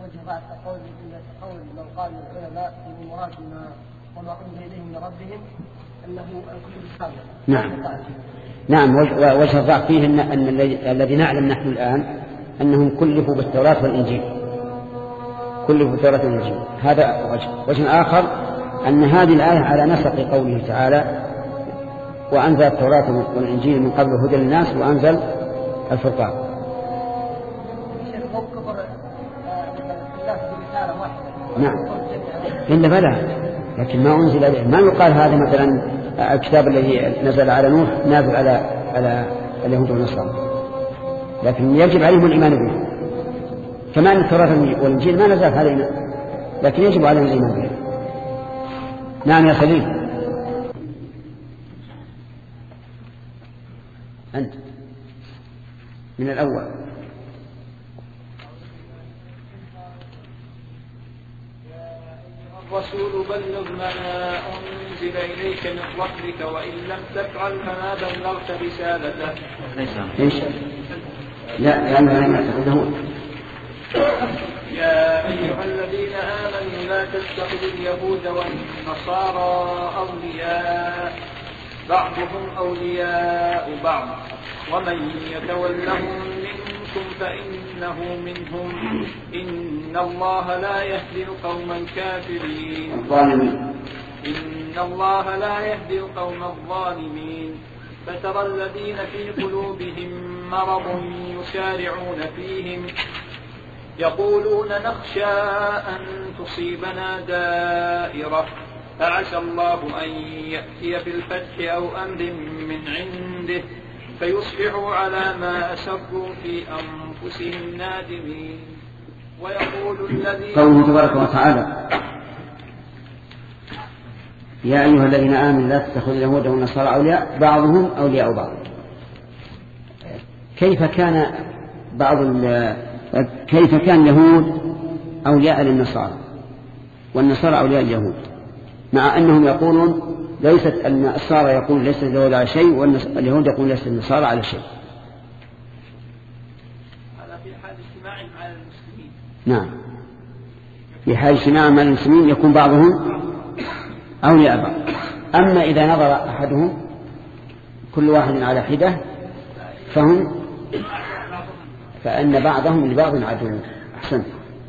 وجه بعد قول من قال العلماء في مراد وما أنزل إليهم من ربهم أنه الكتب السابقة. نعم وجه الضعف فيه أن الذي نعلم نحن الآن أنهم كلفوا بالتوراة والإنجيل، كلفوا بالتوراة والإنجيل. هذا وجه آخر أن هذه الآية على نسق قوله تعالى وأنزل التوراة والإنجيل من قبل هدى للناس وأنزل الفرقان. نعم إلا بلى، لكن ما أنزل عليه ما يقال هذا مثلا الكتاب الذي نزل على نوح نازل على اليهود والنصارى، لكن يجب عليهم الإيمان به، كما أن التوراة والإنجيل ما نزل علينا لكن يجب عليهم الإيمان به. نعم يا خليل أنت من الأول. الرسول بلغ ما أنزل إليك من ربك وإن لم تفعل فما بلغت رسالته. إيش؟ لا أنا يا أيها الذين آمنوا لا تتخذوا اليهود والنصارى أولياء بعضهم أولياء بعض ومن يتولهم منكم فإنه منهم إن الله لا يهدي القوم الكافرين. إن الله لا يهدي القوم الظالمين. فترى الذين في قلوبهم مرض يسارعون فيهم يقولون نخشى أن تصيبنا دائرة فعسى الله أن يأتي بالفتح أو أمر من عنده فيصبحوا على ما أسروا في أنفسهم نادمين. ويقول الذين قوله تبارك وتعالى يا أيها الذين آمنوا لا تتخذوا اليهود والنصارى أولياء بعضهم أولياء بعض. كيف كان اليهود أولياء للنصارى والنصارى أولياء اليهود، مع أنهم يقولون ليست النصارى يقول ليست اليهود على شيء واليهود يقول ليست النصارى على شيء. هذا في حال اجتماعهم على المسلمين. نعم في حال اجتماعهم على المسلمين يكون بعضهم أولياء بعض. أما إذا نظر أحدهم كل واحد على حدة فأن بعضهم لبعض عدو. أحسنت.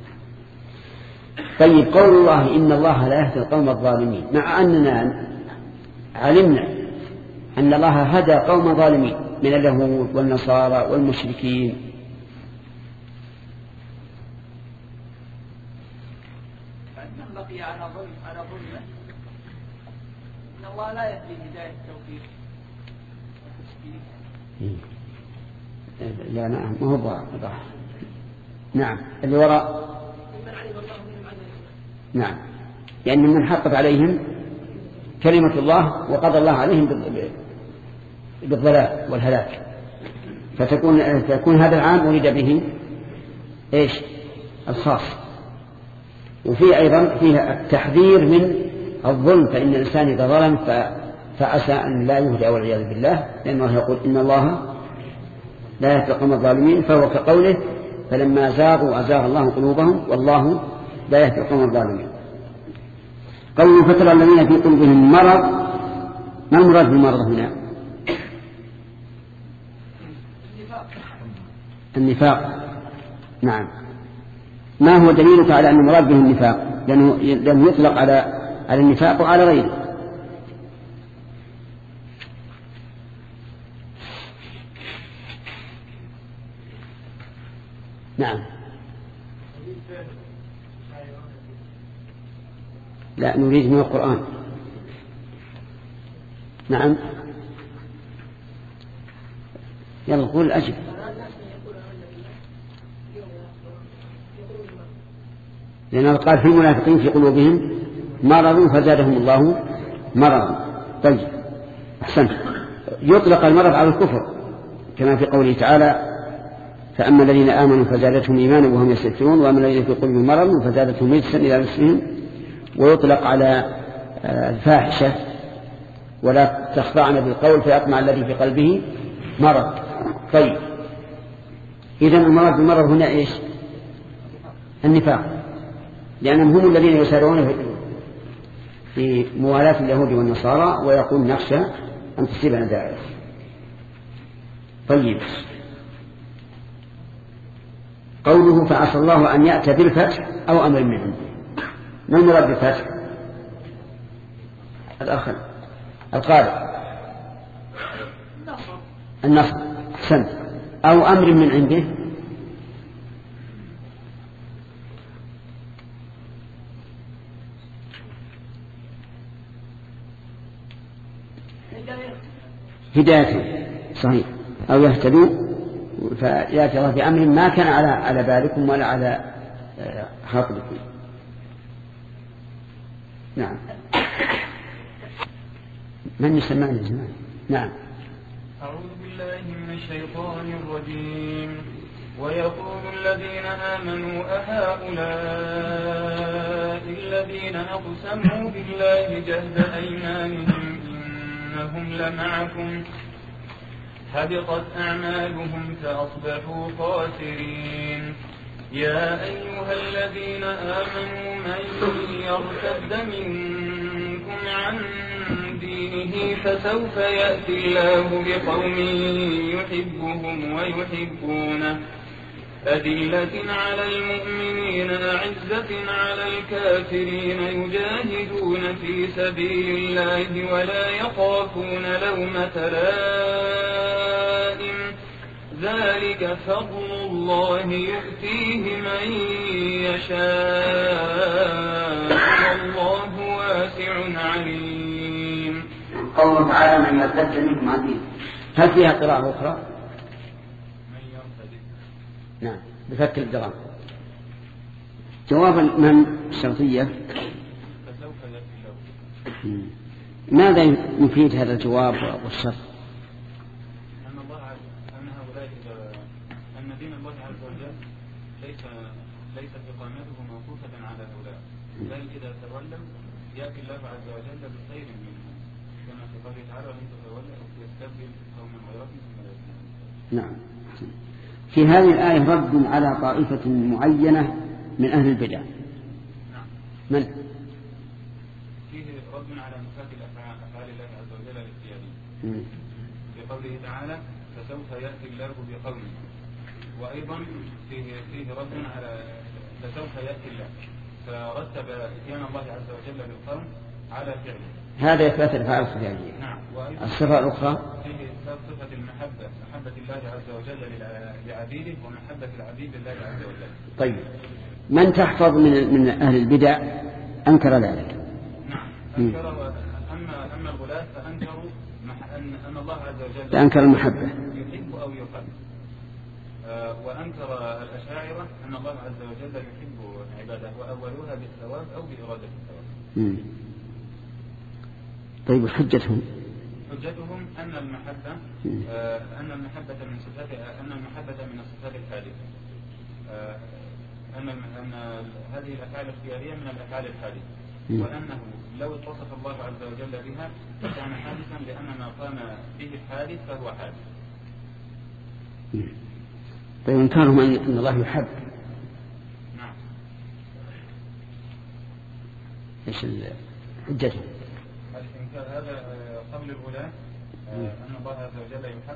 طيب قول الله إن الله لا يهدي القوم الظالمين، مع أننا علمنا أن الله هدى قوم ظالمين من اليهود والنصارى والمشركين، فمن بقي على ظلمه إن الله لا يهدي هداية التوفيق. لا نعم ما هو ضاع. نعم اللي وراء نعم لأن من حقت عليهم كلمة الله وقضى الله عليهم بالضلال والهلاك، فتكون هذا العام أريد به إيش الخاص. وفي أيضا فيها التحذير من الظلم، فإن الإنسان إذا ظلم فعسى أن لا يهدى والعياذ بالله، لأن الله يقول إن الله لا يهدي القوم الظالمين، فهو كقوله فلما زاغوا أزاغ الله قلوبهم والله لا يهدي القوم الظالمين. قوله فترى الذين في قلوبهم مرض، ما المراد بالمرض هنا؟ النفاق. نعم ما هو دليلك على أن المراد به النفاق؟ لأنه يطلق على النفاق وعلى غيره. نعم لا نريد من القرآن. نعم يلا قول أجب. لأنه قال في المنافقين في قلوبهم مرض فزادهم الله مرضا. طيب أحسنت. يطلق المرض على الكفر كما في قوله تعالى فأما الذين آمنوا فزادتهم إيمانا وهم يستكبرون وأما الذين في قلوبهم مرض فزادتهم رجسا إلى رجسهم. ويطلق على الفاحشة ولا تخضعن بالقول فيطمع الذي في قلبه مرض. طيب إذن المرض بالمرض هنا إيش؟ النفاق، لأنهم هم الذين يسارعون في موالاة اليهود والنصارى ويقول نخشى أن تصيبنا دائرة. طيب، قوله فعسى الله أن يأتي بالفتح أو أمر من عنده، ما المراد بالفتح؟ الآخر القارئ النصر، أحسنت، أو أمر من عنده. هداية، صحيح، أو يهتدوا فيأتي الله بأمر ما كان على بالكم ولا على خاطركم. نعم. من يسمعني زمان؟ نعم. أعوذ بالله من الشيطان الرجيم. ويقول الذين آمنوا أهؤلاء الذين أقسموا بالله جهد أيمانهم إنهم لمعكم حبطت أعمالهم فأصبحوا خاسرين. يا أيها الذين آمنوا من يرتد منكم عن دينه فسوف يأتي الله بقوم يحبهم ويحبونه أذلة على المؤمنين أعزة على الكافرين يجاهدون في سبيل الله ولا يخافون لومة لائم ذلك فضل الله يؤتيه من يشاء والله واسع عليم. قوله تعالى من يرتد منكم عن دينه، هل فيها قراءة أخرى؟ نعم، بفتح الدرام. جواب من الشرطية؟ ماذا يفيد هذا الجواب والشرط؟ أن دين الله عز وجل ليست إقامته موقوفة على هؤلاء، بل إذا تولوا يأتي الله عز وجل بخير منهم كما في قوله تعالى وإن تتولوا يستبدل قوما غيركم ثم لا يكونون. نعم. في هذه الآية رد على طائفة معينة من أهل البدع. نعم. من؟ فيه رد على نفاة أفعال الله عز وجل الاختيارية في قوله تعالى فسوف يأتي الله بقوم، وأيضا فيه رد على فسوف يأتي الله، فرتب إتيان الله عز وجل بالقوم على فعله. هذا إثبات الأفعال الخفية. نعم. الصفة الأخرى فيه صفة المحبة، محبة الله عز وجل لعبيده ومحبة العبيد لله عز وجل. طيب، من تحفظ من أهل البدع أنكر ذلك. نعم، أنكر. أما الغلاة فأنكروا أن الله عز وجل أنكر المحبة يحب أو يحب، وأنكر الأشاعرة أن الله عز وجل يحب عباده وأولوها بالثواب أو بإرادة الثواب. طيب، حجتهم أن المحبة من صفات من الصفات الحادثة، أن هذه الأفعال الاختيارية من الأفعال الحادثة، وأنه لو اتصف الله عز وجل بها فكان حادثا، لأن ما قام به الحادث فهو حادث. طيب، إنكارهم أن الله يحب. نعم. إيش حجتهم؟ الإنكار هذا قبل الغلاة أن الله عز وجل يحب.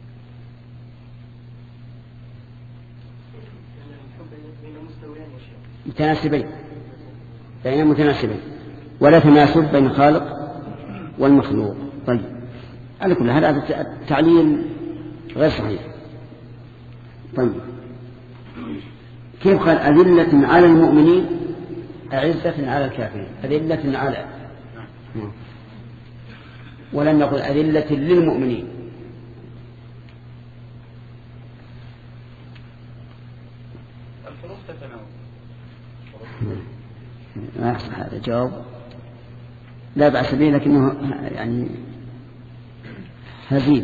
متناسبين، بين متناسبين، ولا تناسب بين الخالق والمخلوق. طيب، على كل هذا التعليل غير صحيح. طيب، كيف قال أذلة على المؤمنين أعزة على الكافرين؟ أذلة على، ولم نقل أذلة للمؤمنين. الحروف تتناوب. ما يحصل هذا جواب لا بأس به، لكنه يعني هزيل.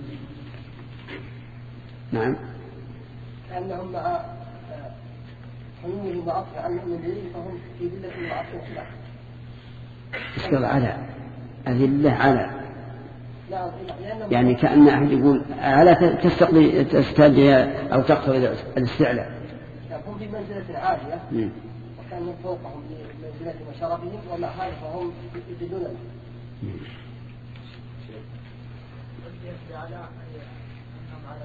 نعم. كأنهم مع حلوه وعطف عنهم العلم فهم في ذلة وعطف خلاف. اشتغل على أذلة على، يعني كأن أحد يقول على تستقضي أو تقتضي الاستعلاء. هم في منزلة عالية وكانوا فوقهم بمنزلة وشرفهم، ومع هذا فهم يدلون له. على أنهم على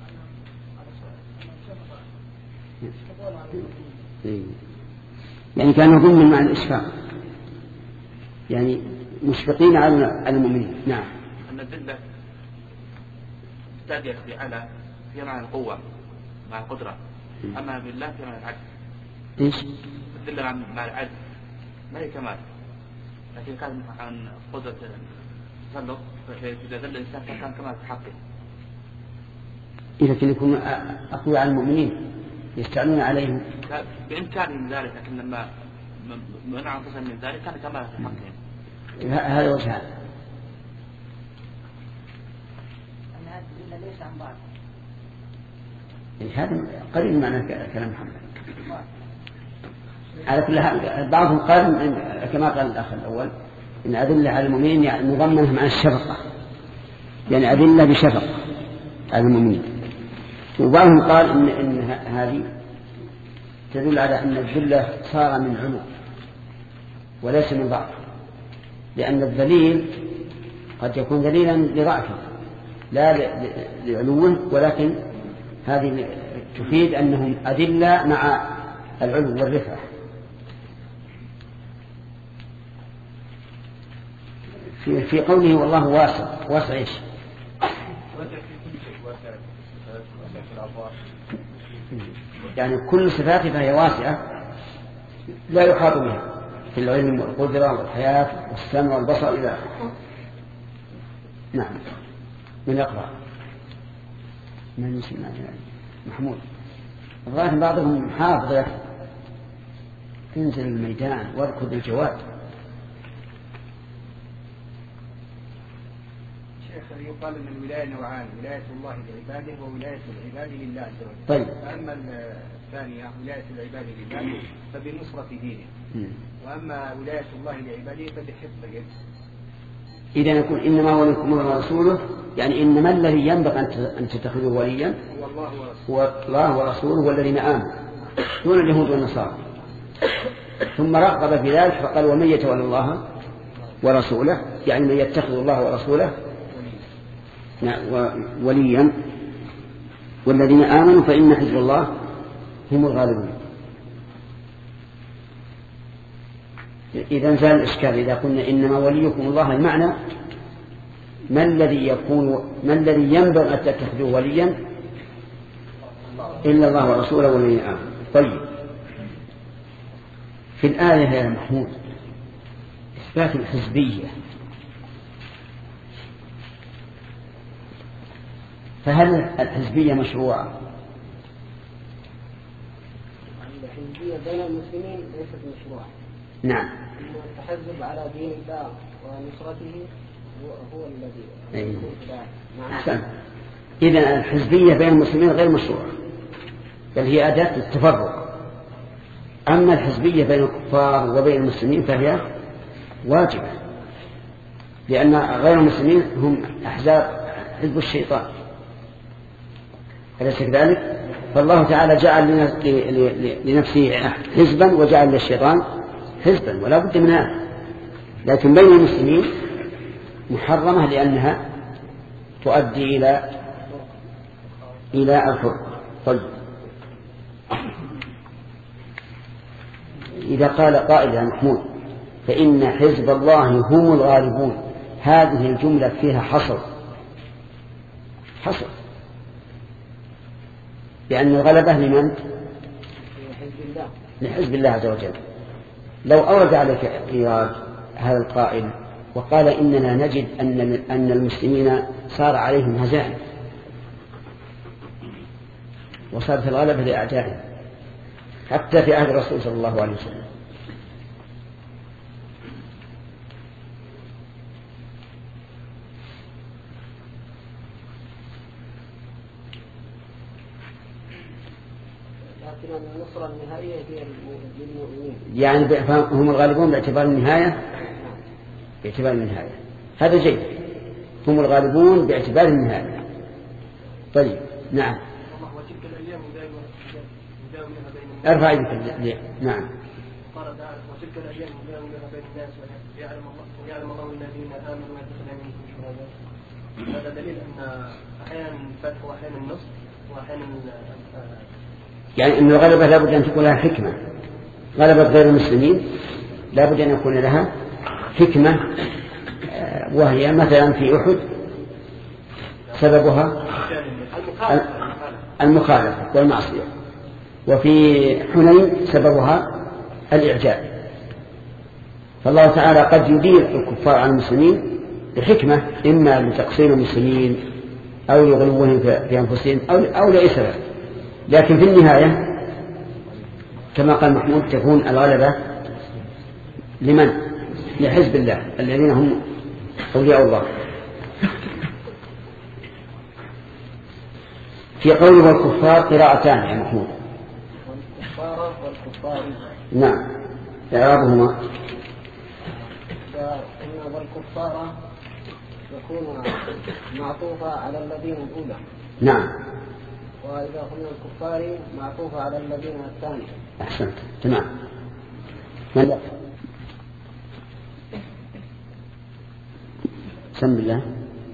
يعني كانوا ضمن مع الإشفاق، يعني مشفقين على المؤمنين. نعم. أن الذلة تأتي على في معنى القوة مع القدرة، أما بالله في معنى العدل. إيش؟ الذلة مع العدل ما هي كمال، لكن كان عن قدرة تسلط، فإذا ذل الإنسان كان كمال في حقه. إذا كان يكون أقوى على المؤمنين يستعلون عليهم بإمكانهم ذلك، لكن لما منع أنفسهم من ذلك كان كمال في حقهم. هذا وجهان. أن هذا الذلة ليس عن بعض. هذا قريب معنى كلام محمد. على كل حال بعضهم قال كما قال الأخ الأول إن أذلة على المؤمنين يعني نضمنها مع الشفقة، يعني أذلة بشفقة على المؤمنين. وبعضهم قال إن هذه تدل على أن الذلة صار من علو وليس من ضعف، لأن الذليل قد يكون ذليلا لضعفه لا لعلوه، ولكن هذه تفيد أنهم أذلة مع العلو والرفعة. في قوله والله واسع، واسع إيش؟ يعني كل صفاته فهي واسعة لا يحاط بها في العلم والقدرة والحياة والسمع والبصر إلى آخره. نعم. من يقرأ؟ من يسمع؟ محمود. الظاهر بعضهم حافظ تنزل الميدان واركض الجواد. شيخ يقال ان الولايه نوعان، ولايه الله لعباده وولايه العباد لله عز وجل. طيب. فاما الثانيه ولايه العباد لله فبنصره دينه، واما ولايه الله لعباده فبحفظه. إذا نقول إنما وليكم الله ورسوله، يعني إنما الذي ينبغي أن تتخذوا وليا هو الله ورسوله والذين آمنوا دون اليهود والنصارى. ثم رغب في ذلك فقال ومن يتولى الله ورسوله، يعني من يتخذ الله ورسوله وليا والذين آمنوا فإن حزب الله هم الغالبون. إذا زال الإشكال إذا قلنا إنما وليكم الله، المعنى ما الذي ينبغي أن تتخذوا وليا إلا الله ورسوله والذين آمنوا. طيب، في الآية يا محمود إثبات الحزبية، فهل الحزبية مشروعة؟ الحزبية بين المسلمين ليست مشروعة. نعم. التحزب على دين الله ونصرته هو الذي أحسن. إذن الحزبية بين المسلمين غير مشروعة، بل هي أداة التفرق. أما الحزبية بين الكفار وبين المسلمين فهي واجبة، لأن غير المسلمين هم أحزاب حزب الشيطان، أليس كذلك؟ فالله تعالى جعل لنفسه حزبا وجعل للشيطان حزبا، ولا بد من هذا. لكن بين المسلمين محرمة لأنها تؤدي إلى الفرق. طيب، إذا قال قائل يا محمود فإن حزب الله هم الغالبون، هذه الجملة فيها حصر، لأن الغلبة لمن؟ لحزب الله عز وجل. لو أورد عليك إيراد هذا القائل وقال إننا نجد أن المسلمين صار عليهم هزائم وصارت الغلبة لأعدائهم حتى في عهد الرسول صلى الله عليه وسلم، النصرة النهائية هي للمؤمنين، يعني هم الغالبون باعتبار النهاية. هذا جيد، هم الغالبون باعتبار النهاية. طيب، نعم. ارفع يدك. نعم. قال تعالى وتلك الأيام نداولها بين الناس ويعلم الله الذين آمنوا ويتخذ منكم شهداء. هذا دليل أن أحيانا الفتح وأحيانا النصر وأحيانا يعني أن الغلبة لا بد أن تكون لها حكمة. غلبة غير المسلمين لا بد أن يكون لها حكمة، وهي مثلا في أحد سببها المخالفة والمعصية، وفي حنين سببها الإعجاب. فالله تعالى قد يدير الكفار على المسلمين بحكمة، إما لتقصير المسلمين أو لغلوهم في أنفسهم أو لأي سبب، لكن في النهاية كما قال محمود تكون الغلبة لمن؟ لحزب الله الذين هم أولياء الله. في قوله والكفار قراءتان يا محمود. والكفار والكفار. نعم. إعرابهما. إن والكفار يكون معطوفة على الذين الأولى. نعم. وإذا قلنا الكفار معطوفة على الذين الثاني. أحسنت. تمام. من بسم الله.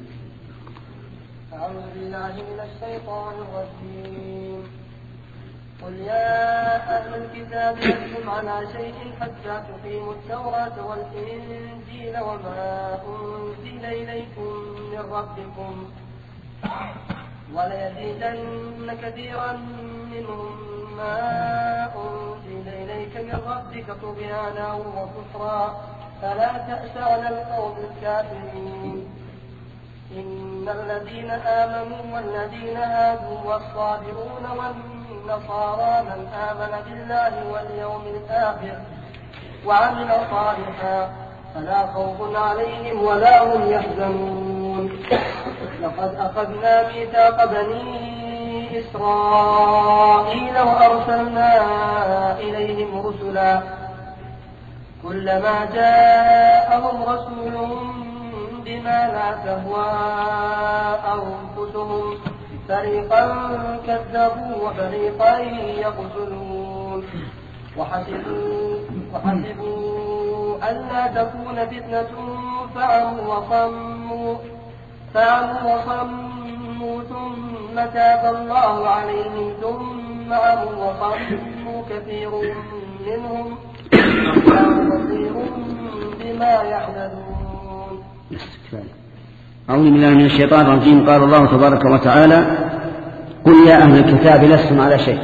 أعوذ بالله من الشيطان الرجيم. قل يا أهل الكتاب لستم على شيء حتى تقيموا التوراة والإنجيل وما أنزل إليكم من ربكم وليزيدن كثيرا منهم ما أنزل إليك من ربك طغيانا وكفرا فلا تأس على القوم الكافرين. إن الذين آمنوا والذين هادوا والصابرون والنصارى من آمن بالله واليوم الآخر وعمل صالحا فلا خوف عليهم ولا هم يحزنون. لقد أخذنا ميثاق بني إسرائيل وأرسلنا إليهم رسلا كلما جاءهم رسول بما لا تهوى أنفسهم فريقا كذبوا وفريقا يقتلون وحسبوا ألا تكون فتنة فعموا وصموا ثم تاب الله عليهم ثم عموا وصموا كثير منهم بصير بما يعملون. أعوذ بالله من الشيطان الرجيم. قال الله تبارك وتعالى قل يا أهل الكتاب لستم على شيء.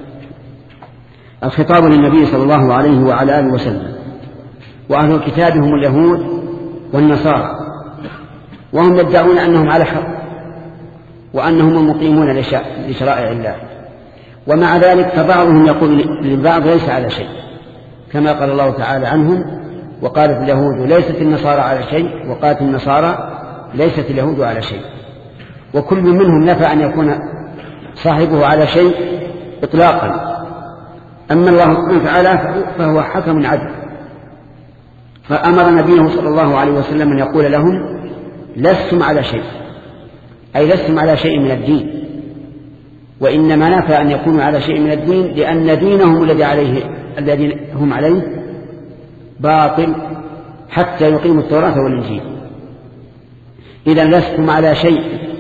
الخطاب للنبي صلى الله عليه وعلى آله وسلم، وأهل الكتاب هم اليهود والنصارى، وهم يدعون أنهم على حق وأنهم المقيمون لشرائع الله، ومع ذلك فبعضهم يقول للبعض ليس على شيء، كما قال الله تعالى عنهم وقالت اليهود ليست النصارى على شيء وقالت النصارى ليست اليهود على شيء، وكل منهم نفى أن يكون صاحبه على شيء إطلاقا. أما الله سبحانه وتعالى فهو حكم عدل، فأمر نبيه صلى الله عليه وسلم أن يقول لهم لستم على شيء، أي لستم على شيء من الدين، وإنما نفى أن يكونوا على شيء من الدين لأن دينهم الذي هم عليه باطل حتى يقيموا التوراة والإنجيل. إذا لستم على شيء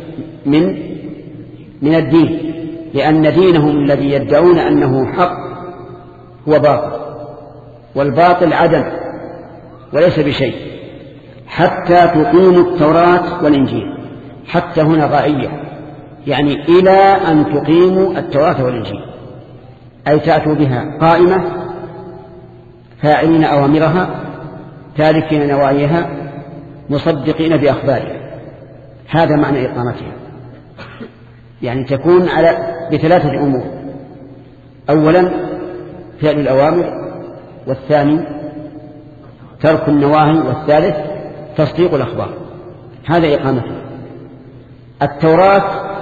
من الدين، لأن دينهم الذي يدعون أنه حق هو باطل، والباطل عدم وليس بشيء حتى تقيموا التوراة والإنجيل. حتى هنا غائية، يعني إلى أن تقيموا التوراة والإنجيل، أي تأتوا بها قائمة فاعلين أوامرها تاركين نواهيها مصدقين بأخبارها. هذا معنى إقامتها، يعني تكون بثلاثة أمور: أولا فعل الأوامر، والثاني ترك النواهي، والثالث تصديق الأخبار. هذا إقامتها. التوراة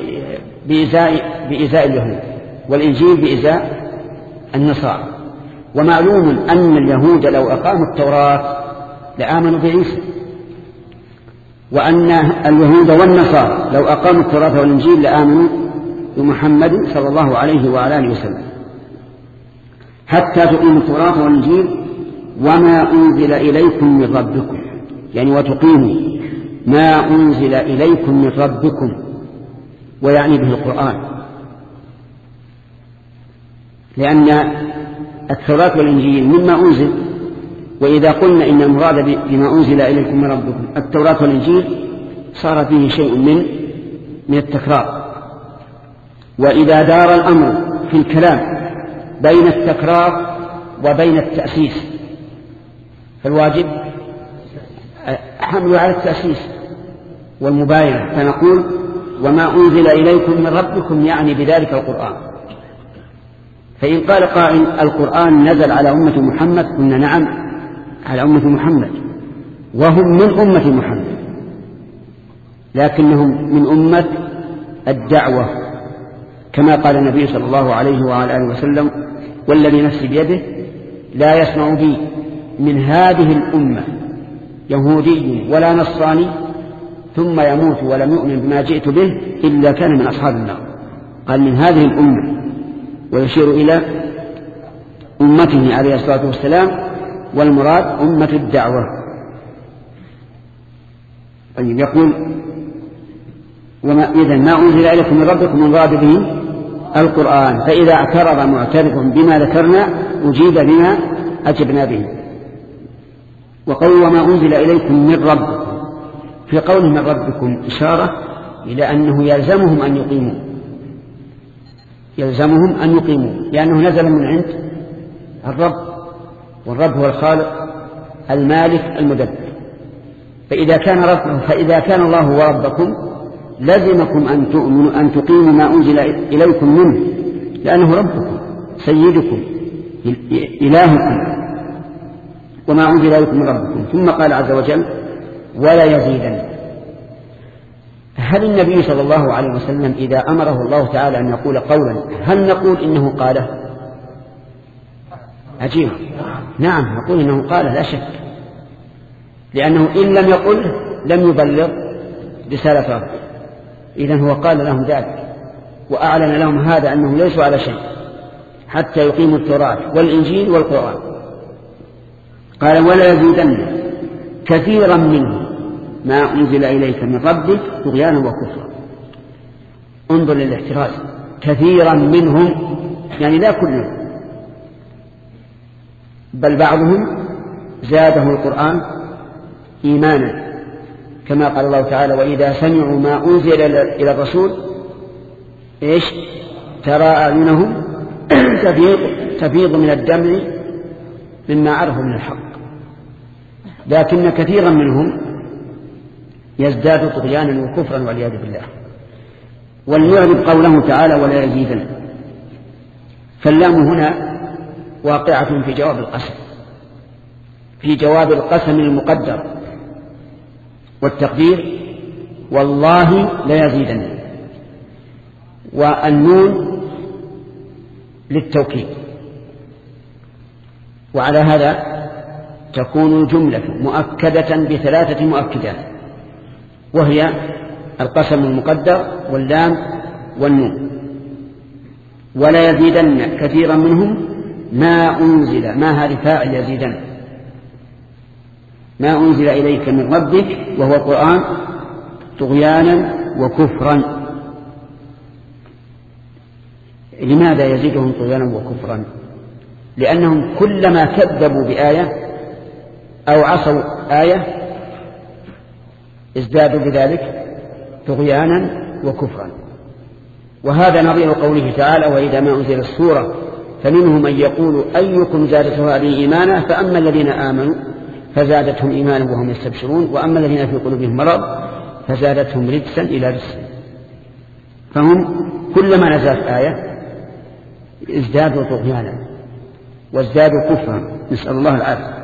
بإزاء اليهود، والإنجيل بإزاء النصارى. ومعلوم أن اليهود لو أقاموا التوراة لآمنوا بعيسى، وأن اليهود والنصارى لو أقاموا التوراة والإنجيل لآمنوا بمحمد صلى الله عليه وعلى آله وسلم. حتى تقيموا التوراة والإنجيل وما أنزل إليكم من ربكم، يعني وتقيموا ما أنزل إليكم من ربكم، ويعني به القرآن، لأن التوراة والإنجيل مما أنزل، وإذا قلنا إن المراد بما أنزل إليكم من ربكم التوراة والإنجيل صار فيه شيء من التكرار. وإذا دار الأمر في الكلام بين التكرار وبين التأسيس فالواجب حمل على التأسيس والمباينة، فنقول وما أنزل إليكم من ربكم يعني بذلك القرآن. فإن قال قائل القرآن نزل على أمة محمد قلنا نعم على أمة محمد، وهم من أمة محمد، لكنهم من أمة الدعوة، كما قال النبي صلى الله عليه وعلى آله وسلم والذي نفسي بيده لا يسمع بي من هذه الأمة يهودي ولا نصراني ثم يموت ولم يؤمن بما جئت به إلا كان من أصحاب النار. قال من هذه الأمة، ويشير إلى أمته عليه الصلاة والسلام، والمراد أمة الدعوة. طيب يقول إذن ما أنزل إليكم من ربكم من راد به القرآن، فإذا اعترض معترض بما ذكرنا أجيب بما أجبنا به. وقول وما أنزل إليكم من ربكم، في قوله من ربكم إشارة إلى أنه يلزمهم أن يقيموا لأنه نزل من عند الرب، والرب هو الخالق المالك المدبر. فإذا كان الله هو ربكم لزمكم أن تقيموا ما أنزل إليكم منه، لأنه ربكم سيدكم إلهكم وما أنزل إليكم من ربكم. ثم قال عز وجل ولا يزيدن. هل النبي صلى الله عليه وسلم إذا أمره الله تعالى أن يقول قولا هل نقول إنه قاله؟ عجيب. نعم نقول إنه قاله لا شك، لأنه إن لم يقل لم يبلغ رسالة ربه. إذن هو قال لهم ذلك وأعلن لهم هذا أنه ليسوا على شيء حتى يقيموا التوراة والإنجيل والقرآن. قال ولا يزيدن كثيرا منه ما أنزل إليك من ربك طغيانا وكفرا. انظر للاحتراز، كثيرا منهم يعني لا كلهم، بل بعضهم زاده القرآن إيمانا، كما قال الله تعالى وإذا سمعوا ما أنزل إلى الرسول ترى أعينهم تفيض من الدمع مما عرفوا من الحق. لكن كثيرا منهم يزداد طغيانا وكفرا والعياذ بالله. ولنعرف قوله تعالى ولا يزيدن، فاللام هنا واقعة في جواب القسم، في جواب القسم المقدر، والتقدير والله لا يزيدن، والنون للتوكيد. وعلى هذا تكون الجملة مؤكدة بثلاثة مؤكدات، وهي القسم المقدر واللام والنون. ولا يزيدن كثيرا منهم ما أنزل، ما هذه فاعل يزيدن، ما أنزل إليك من ربك وهو القرآن طغيانا وكفرا. لماذا يزيدهم طغيانا وكفرا؟ لأنهم كلما كذبوا بآية أو عصوا آية ازدادوا بذلك طغيانا وكفرا. وهذا نظير قوله تعالى وإذا ما أنزل السورة فمنهم من يقول أيكم زادته هذه إيمانا فأما الذين آمنوا فزادتهم إيمانا وهم يستبشرون وأما الذين في قلوبهم مرض فزادتهم رجسا إلى رجس. فهم كلما نزلت آية ازدادوا طغيانا وازدادوا كفرا، نسأل الله العافية،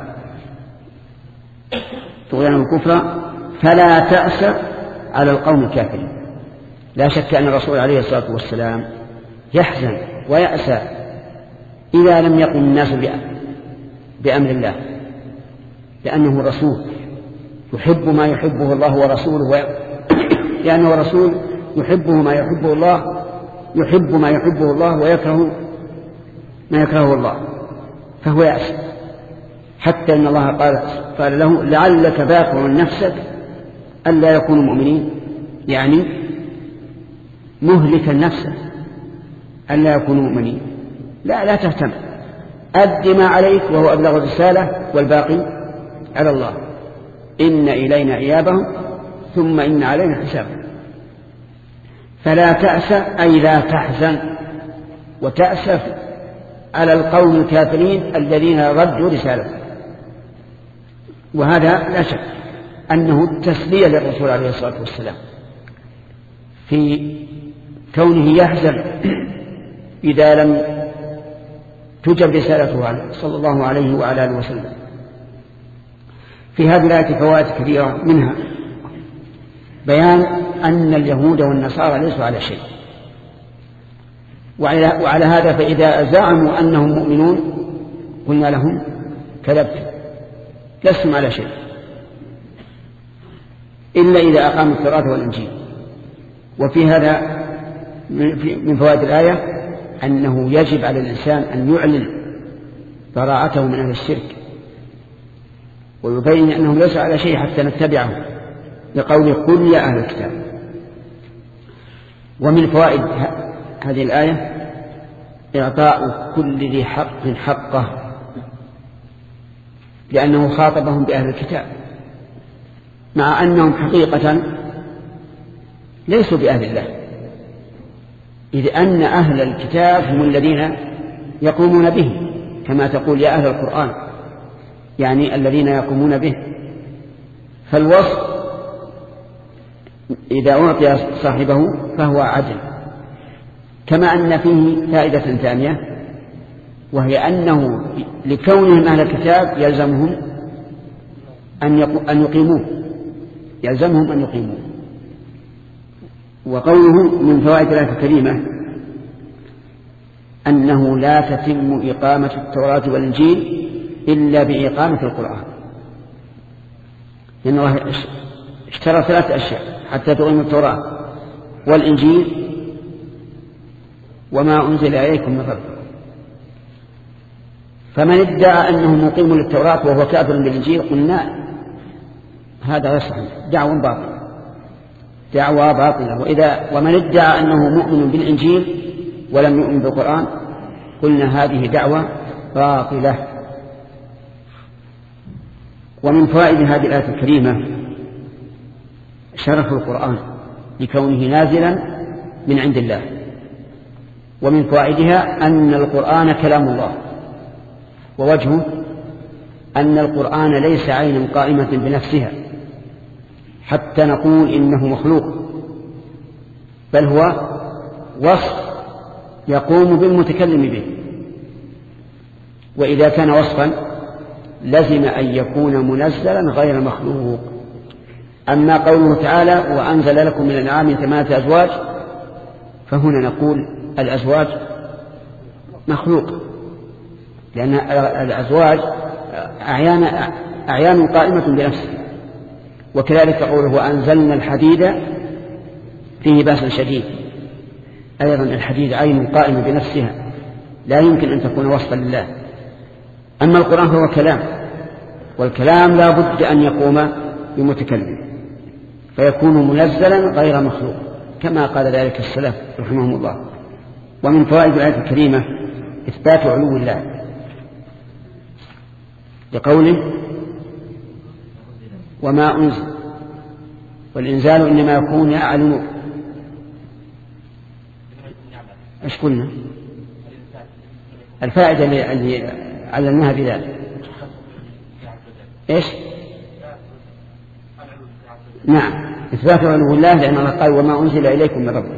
طغيانا وكفرا. فلا تأس على القوم الكافرين. لا شك أن الرسول عليه الصلاة والسلام يحزن ويأسى إذا لم يقم الناس بأمر الله، لأنه رسول يحب ما يحبه الله ورسوله، لأنه رسول يحبه ما يحبه الله، يحب ما يحبه الله ويكره ما يكرهه الله. فهو يأس، حتى إن الله قال له لعلك باقع نفسك ألا يكونوا مؤمنين، يعني مهلكا نفسك ألا يكونوا مؤمنين. لا تهتم، أد ما عليك وهو أبلغ الرسالة والباقي على الله. إن إلينا إيابهم ثم إن علينا حسابهم. فلا تأس أي لا تحزن وتأسف على القوم الكافرين الذين ردوا رسالته. وهذا لا شك أنه تسلية للرسول عليه الصلاة والسلام في كونه يحزن إذا لم تجب رسالته صلى الله عليه وعلى آله وسلم. في هذه الآية فوائد كثيرة، منها بيان أن اليهود والنصارى ليسوا على شيء، وعلى هذا فإذا زعموا أنهم مؤمنون قلنا لهم كذبتم، لستم على شيء إلا إذا أقاموا التوراة والإنجيل. وفي هذا من فوائد الآية أنه يجب على الإنسان أن يعلن براءته من أهل الشرك ويبين أنهم ليسوا على شيء حتى نتبعه، لقوله قل يا أهل الكتاب. ومن فوائد هذه الآية إعطاء كل ذي حق حقه، لأنه خاطبهم بأهل الكتاب مع أنهم حقيقة ليسوا بأهل الله، إذ أن أهل الكتاب هم الذين يقومون به، كما تقول يا أهل القرآن، يعني الذين يقومون به. فالوصف إذا أعطي صاحبه فهو عدل. كما أن فيه فائدة ثانية، وهي أنه لكونهم أهل الكتاب يلزمهم أن يقيموه، يلزمهم أن يقيموه. وقوله من فوائد الآية الكريمة أنه لا تتم إقامة التوراة والإنجيل إلا بإقامة القرآن، لأن الله اشترى 3 أشياء حتى تقيم التوراة والإنجيل وما أنزل إليكم من ربكم. فمن ادعى أنه مقيم للتوراة وهو كافر بالإنجيل قلنا هذا يصح، دعوة باطلة. ومن ادعى أنه مؤمن بالإنجيل ولم يؤمن بالقرآن قلنا هذه دعوة باطلة. ومن فوائد هذه الآية الكريمة شرف القرآن لكونه نازلا من عند الله. ومن فوائدها أن القرآن كلام الله، ووجهه أن القرآن ليس عينا قائمة بنفسها حتى نقول إنه مخلوق، بل هو وصف يقوم بالمتكلم به. وإذا كان وصفا لزم أن يكون منزلا غير مخلوق. أما قوله تعالى وأنزل لكم من الأنعام 8 أزواج، فهنا نقول الأزواج مخلوق، لأن الأزواج أعيان قائمة بنفسها. وكذلك قوله وأنزلنا الحديد فيه بأس شديد، أيضا الحديد عين قائمة بنفسها لا يمكن أن تكون وصفا لله. أما القرآن فهو كلام، والكلام لا بد أن يقوم بمتكلم فيكون منزلا غير مخلوق، كما قال ذلك السلف رحمهم الله. ومن فوائد الآية الكريمة إثبات علو الله لقوله وما أنزل، والإنزال إنما يكون أعلى. إيش قلنا؟ الفائدة اللي علمناها بذلك إيش؟ نعم، إثبات علو الله، لأن الله قال وما أنزل إليكم من ربكم.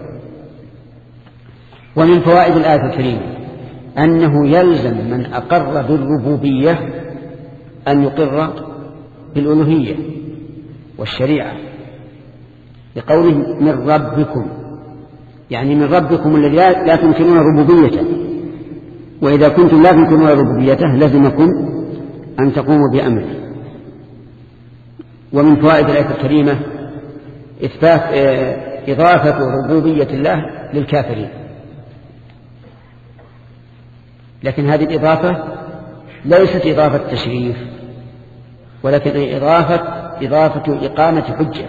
ومن فوائد الآية الكريمة أنه يلزم من أقر بالربوبية أن يقر بالألوهية والشريعة، لقوله من ربكم، يعني من ربكم الذي لا تنكرون ربوبيته. وإذا كنتم لا تنكرون ربوبيته لازمكم أن تقوموا بأمره. ومن فوائد الآية الكريمة إثبات إضافة ربوبية الله للكافرين، لكن هذه الإضافة ليست إضافة تشريف، ولكن إضافة إقامة حجة.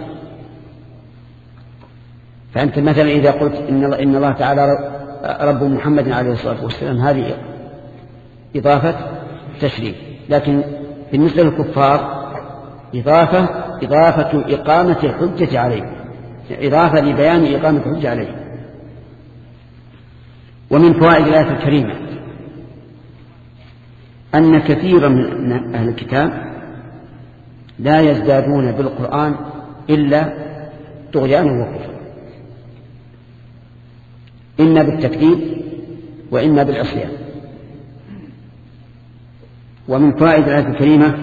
فأنت مثلا إذا قلت إن الله تعالى رب محمد عليه الصلاة والسلام، هذه إضافة تشريف. لكن بالنسبة للكفار إضافة إقامة الحجة عليه، إضافة لبيان إقامة الحجة عليه. ومن فوائد الآية الكريمة أن كثيرا من أهل الكتاب لا يزدادون بالقرآن إلا طغيانا وكفرا، إما بالتكذيب وإما بالعصيان. ومن فوائد الآية الكريمة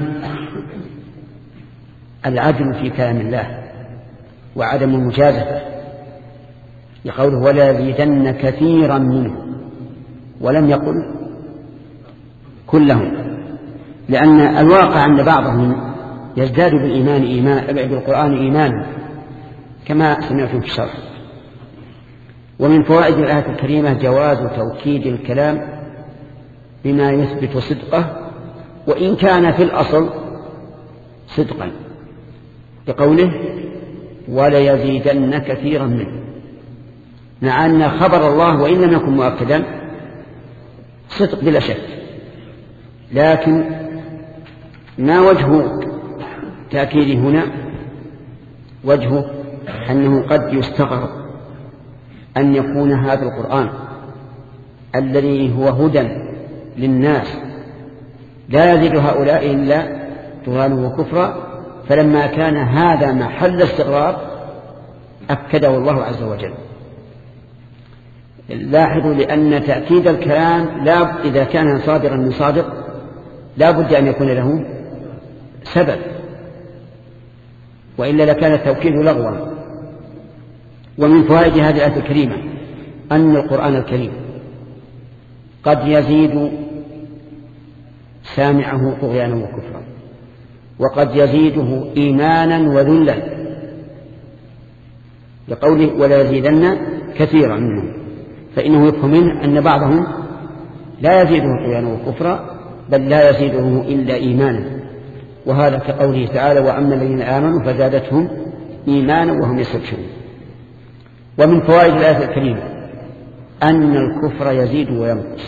العدل في كلام الله وعدم المجازفة، لقوله ولا يزيدن كثيرا منه، ولم يقل كلهم، لأن الواقع أن بعضهم يزداد بالقرآن إيمانا كما سمعتم في الشرح. ومن فوائد الآية الكريمة جواز توكيد الكلام بما يثبت صدقه وإن كان في الأصل صدقا، بقوله وليزيدن كثيرا منه، مع أن خبر الله وإن لم يكن مؤكدا صدق بلا شك، لكن ما وجه تأكيد هنا؟ وجهه أنه قد يستغرب أن يكون هذا القرآن الذي هو هدى للناس لا يزيد هؤلاء إلا طغيانا وكفرا، فلما كان هذا محل استغراب أكده الله عز وجل. لاحظوا لأن تأكيد الكلام إذا كان صادرا من صادق لا بد أن يكون له سبب، وإلا لكان التوكيد لغوا. ومن فوائد هذه الآية الكريمة أن القرآن الكريم قد يزيد سامعه طغيانا وكفرا، وقد يزيده إيمانا وذلا، لقوله ولا يزيدن كثيرا منهم، فإنه يفهم منه أن بعضهم لا يزيده طغيانا وكفرا بل لا يزيده إلا إيمانا، وهذا كقوله تعالى وأما الذين آمنوا فزادتهم إيمانا وهم يستبشرون. ومن فوائد الآية الكريمة أن الكفر يزيد وينقص،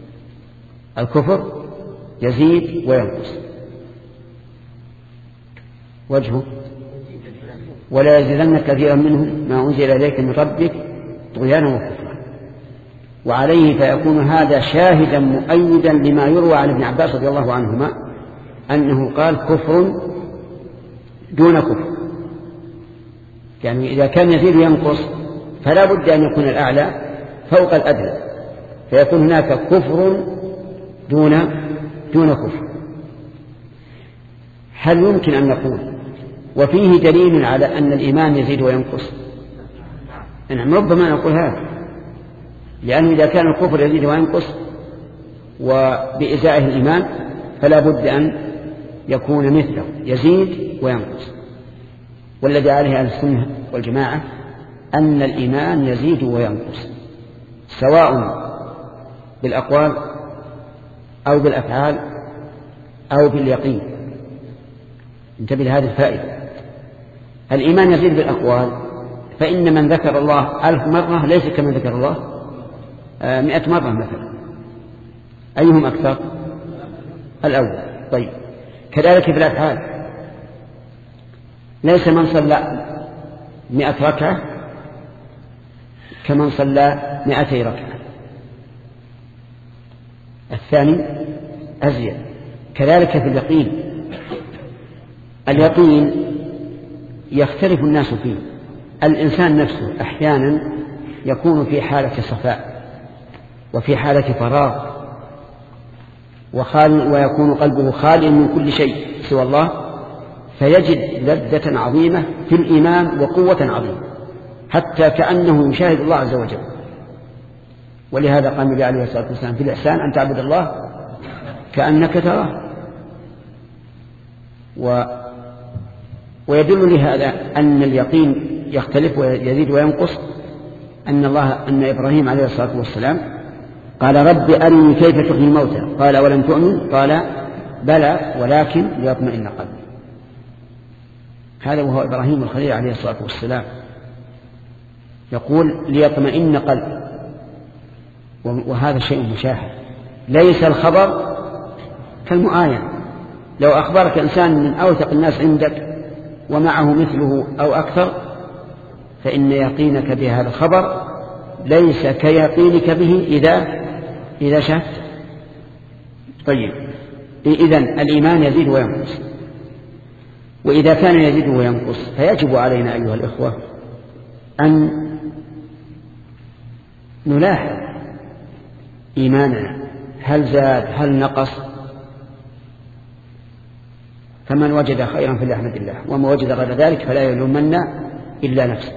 الكفر يزيد وينقص. وجهه ولا يزيدن كثيرا منهم ما أنزل إليك من ربك طغيانا وكفرا، وعليه فيكون هذا شاهدا مؤيدا لما يروى عن ابن عباس رضي الله عنهما أنه قال كفر دون كفر، يعني إذا كان يزيد وينقص فلا بد أن يكون الأعلى فوق الأدنى، فيكون هناك كفر دون كفر. هل يمكن أن نقول وفيه دليل على أن الإيمان يزيد وينقص؟ نعم، ربما نقول هذا، لأنه إذا كان الكفر يزيد وينقص وبإزائه الإيمان فلا بد أن يكون مثله يزيد وينقص. والذي عليه أهل السنة والجماعة أن الإيمان يزيد وينقص سواء بالأقوال أو بالأفعال أو باليقين. انتبه لهذه الفائدة، الإيمان يزيد بالأقوال، فإن من ذكر الله 1000 مرة ليس كمن ذكر الله 100 مرة مثلا، أيهم أكثر؟ الأول. طيب كذلك في الأفعال، ليس من صلى 100 ركعة كمن صلى 200 ركعة، الثاني أزيد. كذلك في اليقين يختلف الناس فيه. الإنسان نفسه أحيانا يكون في حالة صفاء وفي حالة فراغ ويكون قلبه خاليا من كل شيء سوى الله، فيجد لذة عظيمة في الإيمان وقوة عظيمة حتى كأنه يشاهد الله عز وجل. ولهذا قال النبي عليه الصلاة والسلام في الإحسان أن تعبد الله كأنك تراه. ويدل لهذا أن اليقين يختلف ويزيد وينقص أن إبراهيم عليه الصلاة والسلام قال رب أرني كيف تحيي الموتى قال ولم تؤمن قال بلى ولكن ليطمئن قلبي. هذا وهو إبراهيم الخليل عليه الصلاة والسلام يقول ليطمئن قلبي، وهذا شيء مشاهد، ليس الخبر كالمعاين. لو أخبرك إنسان من أوثق الناس عندك ومعه مثله أو أكثر فإن يقينك بهذا الخبر ليس كيقينك به إذا شهدت. طيب، إذن الإيمان يزيد وينقص، وإذا كان يزيد وينقص فيجب علينا أيها الإخوة أن نلاحظ إيماننا هل زاد هل نقص. فمن وجد خيرا فليحمد الله، ومن وجد غير ذلك فلا يلومن إلا نفسه.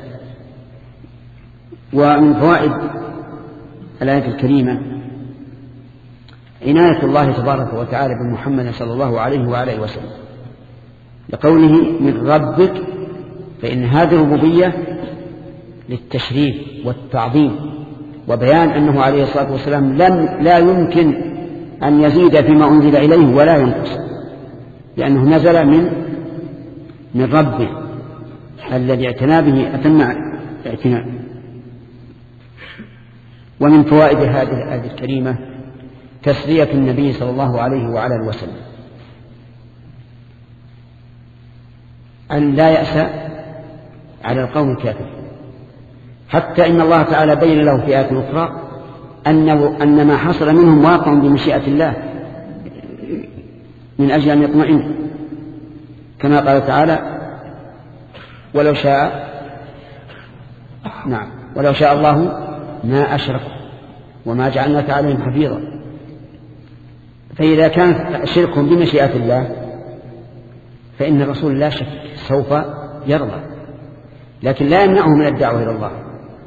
ومن فوائد الآية الكريمة عناية الله تبارك وتعالى بمحمد صلى الله عليه وآله وسلم لقوله من ربك، فإن هذه الربوبية للتشريف والتعظيم وبيان أنه عليه الصلاة والسلام لا يمكن أن يزيد فيما أنزل إليه ولا ينقص، لأنه نزل من ربه الذي اعتنى به أتم اعتناء. ومن فوائد هذه الآية الكريمة تسلية النبي صلى الله عليه وعلى اله وسلم أن لا يأس على القوم الكافرين، حتى إن الله تعالى بين له في آية أخرى أن ما حصل منهم واقع بمشيئة الله من أجل أن يطمئن، كما قال تعالى ولو شاء الله ما أشركوا وما جعلناك عليهم حفيظا. فإذا كان شركهم بمشيئة الله فإن الرسول لا شك سوف يرضى، لكن لا يمنعه من الدعوة إلى الله.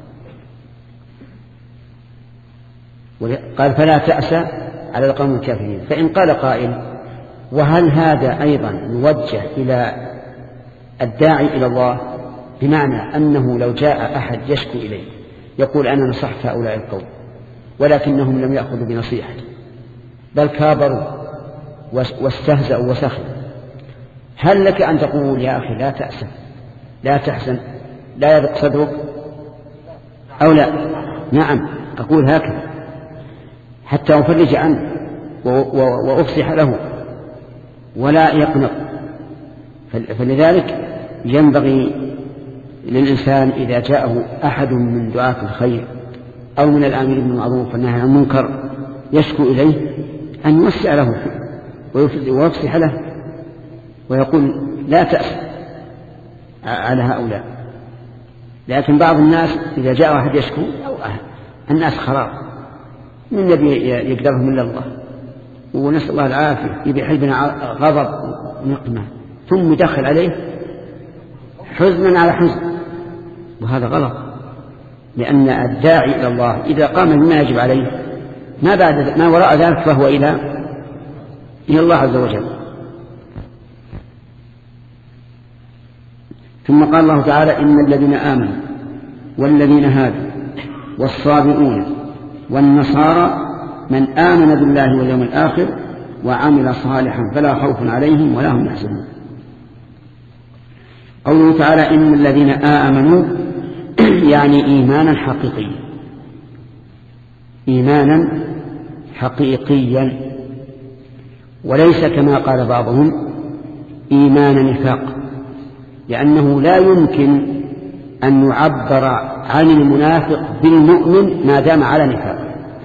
قال فلا تأس على القوم الكافرين. فإن قال قائل وهل هذا أيضا يوجه إلى الداعي إلى الله، بمعنى أنه لو جاء أحد يشكو إليه يقول أنا نصحت هؤلاء القوم ولكنهم لم يأخذوا بنصيحتي بل كابروا واستهزأوا وسخروا، هل لك أن تقول يا أخي لا تأسف لا تحزن لا يضق صدرك أو لا؟ نعم، أقول هكذا حتى أفرج عنه وأفصح له ولا يقنط. فلذلك ينبغي للإنسان إذا جاءه أحد من دعاة الخير أو من الآمرين بالمعروف والنهي عن المنكر يشكو إليه أن يوسع له ويفصح له ويقول لا تأس على هؤلاء. لكن بعض الناس إذا جاء واحد يشكو أو الناس خراب من الذي يقدرهم إلا الله، ونسأل الله العافية يبي حلبنا غضب ونقمة ثم يدخل عليه حزنا على حزن، وهذا غلط. لأن الداعي إلى الله إذا قام بما يجب عليه ما وراء ذلك فهو إلى الله عز وجل. ثم قال الله تعالى إن الذين آمنوا والذين هادوا والصابئون والنصارى من آمن بالله واليوم الآخر وعمل صالحا فلا خوف عليهم ولا هم يحزنون. قوله تعالى إن الذين آمنوا يعني إيمانا حقيقيا وليس كما قال بعضهم إيمان نفاق، لأنه لا يمكن أن يعبر عن المنافق بالمؤمن ما دام على نفاق.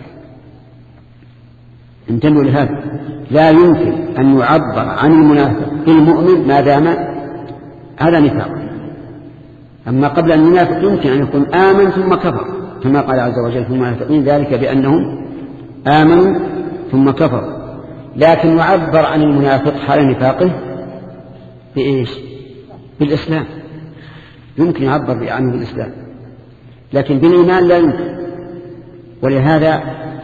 انتبهوا لهذا، لا يمكن أن يعبر عن المنافق بالمؤمن ما دام على نفاق. أما قبل أن ينافق يمكن أن يكون آمن ثم كفر، كما قال عز وجل في المنافقين ذلك بأنهم آمنوا ثم كفروا. لكن يعبر عن المنافق حال نفاقه بإيش؟ بالإسلام، يمكن يعبر عنه بالإسلام، لكن بالإيمان لا يمكن. ولهذا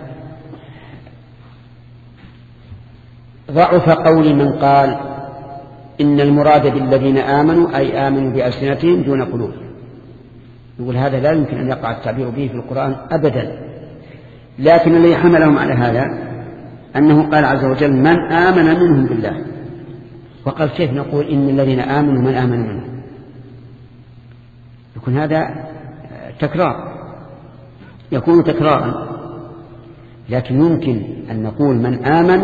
ضعف قول من قال إن المراد بالذين آمنوا أي آمنوا بألسنتهم دون قلوب. يقول هذا لا يمكن أن يقع التعبير به في القرآن أبدا، لكن الذي حملهم على هذا أنه قال عز وجل من آمن منهم بالله، وقال كيف نقول إن الذين آمنوا من آمن منهم؟ يكون هذا تكرار، يكون تكرارا. لكن يمكن أن نقول من آمن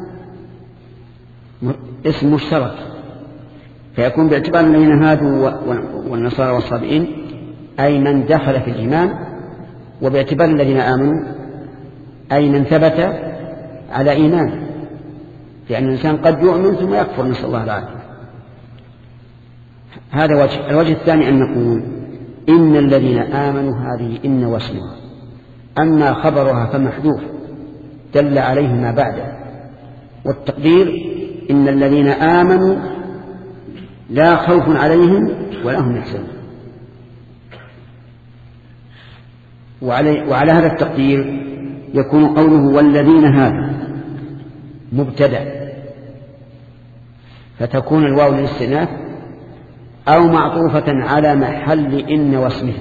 اسم مشترك، فيكون باعتبار الذين هادوا والنصارى والصابئين أي من دخل في الإيمان، وباعتبار الذين آمنوا أي من ثبت على إيمان، لأن الإنسان قد يؤمن ثم يكفر، نسأل الله العافية. هذا وجه. الوجه الثاني أن نقول إن الذين آمنوا هذه إن واسمها، أما خبرها فمحذوف دل عليه ما بعده، والتقدير إن الذين آمنوا لا خوف عليهم ولا هم يحزنون. وعلى هذا التقدير يكون قوله والذين هادوا مبتدأ، فتكون الواو للاستئناف أو معطوفة على محل إن واسمه.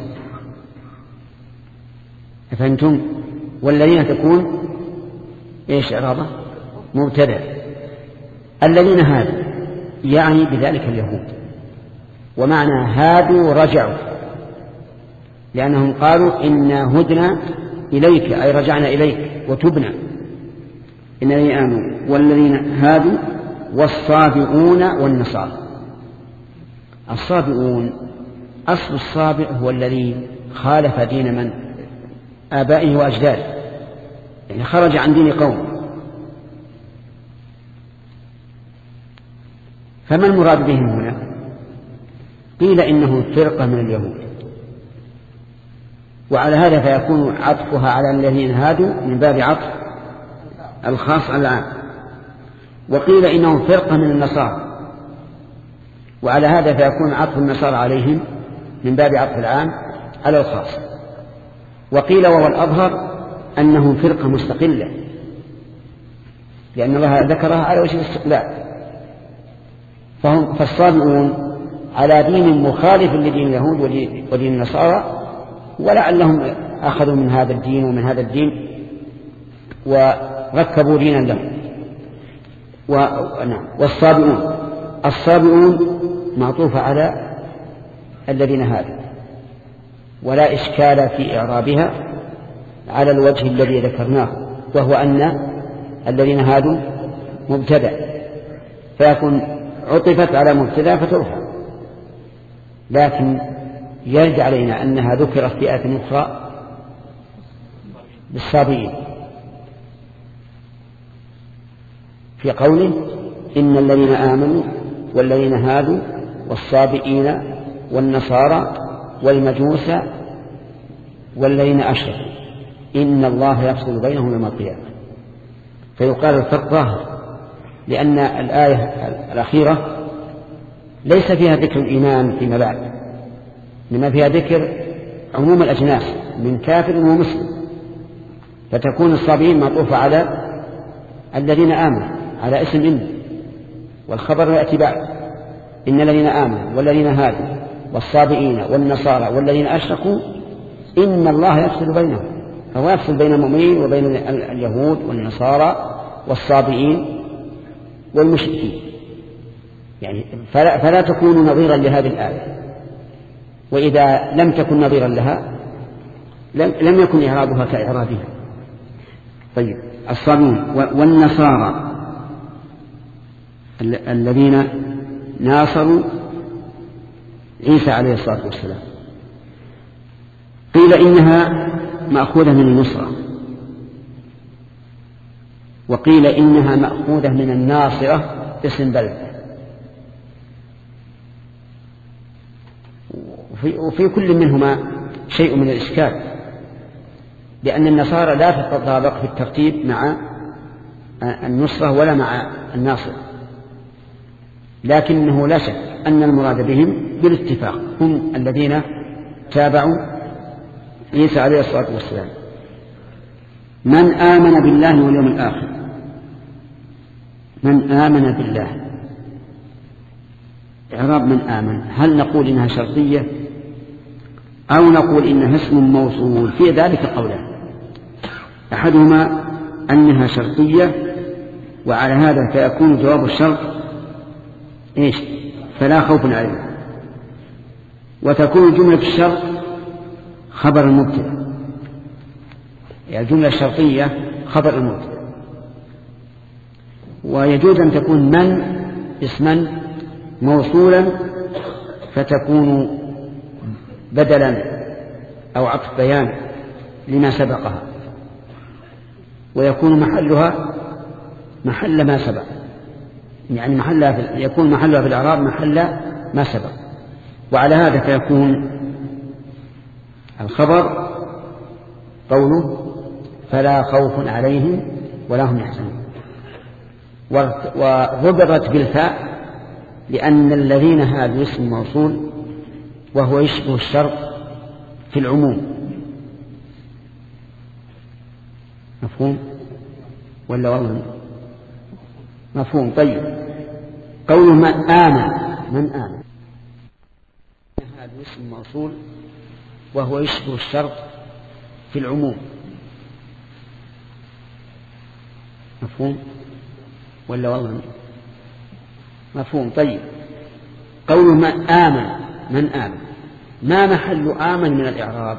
فهمتم؟ والذين تكون إيش إعرابه؟ مبتدأ. الذين هادوا يعني بذلك اليهود، ومعنى هادوا رجعوا، لأنهم قالوا إنا هدنا إليك أي رجعنا إليك وتبنا. إن الذين آمنوا والذين هادوا والصابئون والنصارى. الصابئون أصل الصابئ هو الذي خالف دين من آبائه وأجداده، يعني خرج عن دين قوم. فما المراد بهم هنا؟ قيل إنه فرقة من اليهود، وعلى هذا فيكون عطفها على الذين هادوا من باب عطف الخاص على العام. وقيل إنهم فرقة من النصارى، وعلى هذا فيكون عطف النصارى عليهم من باب عطف العام على الخاص. وقيل وهو الأظهر أنهم فرقة مستقلة، لأن الله ذكرها على وجه الاستقلال. فالصابئون على دين مخالف لدين اليهود ودين النصارى، ولعلهم أخذوا من هذا الدين ومن هذا الدين وركبوا دينا لهم. والصابئون، الصابئون معطوفة على الذين هادوا، ولا إشكال في إعرابها على الوجه الذي ذكرناه، وهو أن الذين هادوا مبتدأ، فيكون عطفت على مبتدأ فترفع. لكن يرد علينا أنها ذكرت في آية أخرى بالصابئين في قوله إن الذين آمنوا والذين هادوا والصابئين والنصارى والمجوس والذين أشركوا إن الله يفصل بينهم يوم القيامة. فيقال الفرق ظاهر، لأن الآية الأخيرة ليس فيها ذكر الإيمان فيما بعد، لما فيها ذكر عموم الأجناس من كافر ومسلم، فتكون الصابئين معطوفة على الذين آمنوا على اسم إن، والخبر يأتي بعد إن الذين آمنوا والذين هادوا والصابئين والنصارى والذين أشركوا إن الله يفصل بينهم، فهو يفصل بين المؤمنين وبين اليهود والنصارى والصابئين والمشركين، يعني فلا تكون نظيرا لهذه الآية. وإذا لم تكن نظيرا لها لم يكن إعرابها كإعرابها. طيب، الصابئون والنصارى الذين ناصروا عيسى عليه الصلاة والسلام، قيل إنها مأخوذة من النصرة، وقيل إنها مأخوذة من الناصرة اسم بلد. وفي كل منهما شيء من الإشكال، لأن النصارى لا تتطابق في الترتيب مع النصرة ولا مع الناصر، لكنه لا شك أن المراد بهم بالاتفاق هم الذين تابعوا عيسى عليه الصلاة والسلام. من آمن بالله واليوم الآخر، من آمن بالله، إعراب من آمن، هل نقول إنها شرطية أو نقول إنها اسم موصول؟ في ذلك قولان. أحدهما أنها شرطية، وعلى هذا فيكون جواب الشرط إيش؟ فلا خوف عليهم. وتكون جملة الشرط خبر المبتدأ، يعني الجملة الشرطية خبر المبتدأ. ويجوز أن تكون من اسما موصولا فتكون بدلا أو عطف بيان لما سبقها، ويكون محلها محل ما سبق، يعني يكون محلها في الإعراب محل ما سبق. وعلى هذا فيكون الخبر قوله فلا خوف عليهم ولا هم يحزنون، وضبطت بالفاء لأن الذين هذا اسم موصول وهو يشبه الشرط في العموم. مفهوم ولا والله مفهوم؟ طيب، قوله من آمن هذا اسم موصول وهو يشبه الشرط في العموم. مفهوم ولا والله مفهوم؟ طيب، قوله من آمن ما محل آمن من الإعراب؟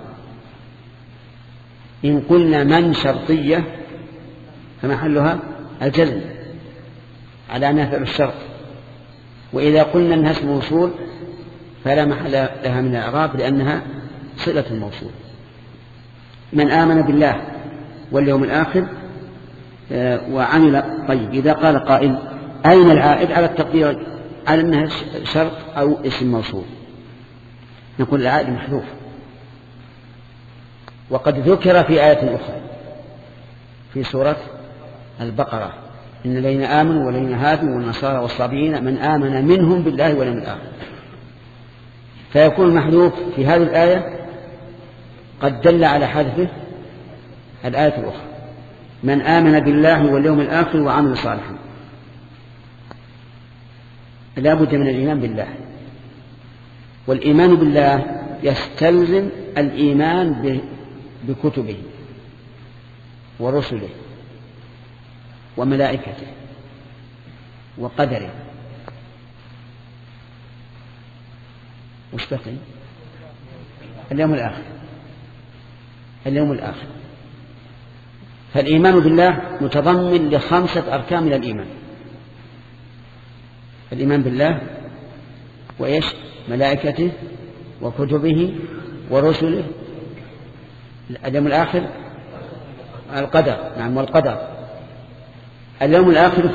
إن قلنا من شرطية فمحلها الجزم على أنها فعل الشرط، وإذا قلنا أنها اسم موصول فلا محل لها من الإعراب لأنها صلة الموصول. من آمن بالله واليوم الآخر وعمل. طيب، إذا قال قائل أين العائد على التقدير على أنها شرط أو اسم موصول؟ نقول العائد محذوف، وقد ذكر في آية أخرى في سورة البقرة إن الذين آمنوا والذين هادوا والنصارى والصابئين من آمن منهم بالله واليوم الآخر، فيكون المحذوف في هذه الآية قد دل على حذفه الآية الأخرى من آمن بالله واليوم الآخر وعمل صالحا. لا بد من الإيمان بالله، والإيمان بالله يستلزم الإيمان بكتبه ورسله وملائكته وقدره. وش بقي؟ اليوم الآخر. فالإيمان بالله متضمن ل5 أركان من الإيمان: الإيمان بالله وإيش؟ ملائكته وكتبه ورسله، اليوم الآخر، القدر. نعم، والقدر. اليوم الآخر.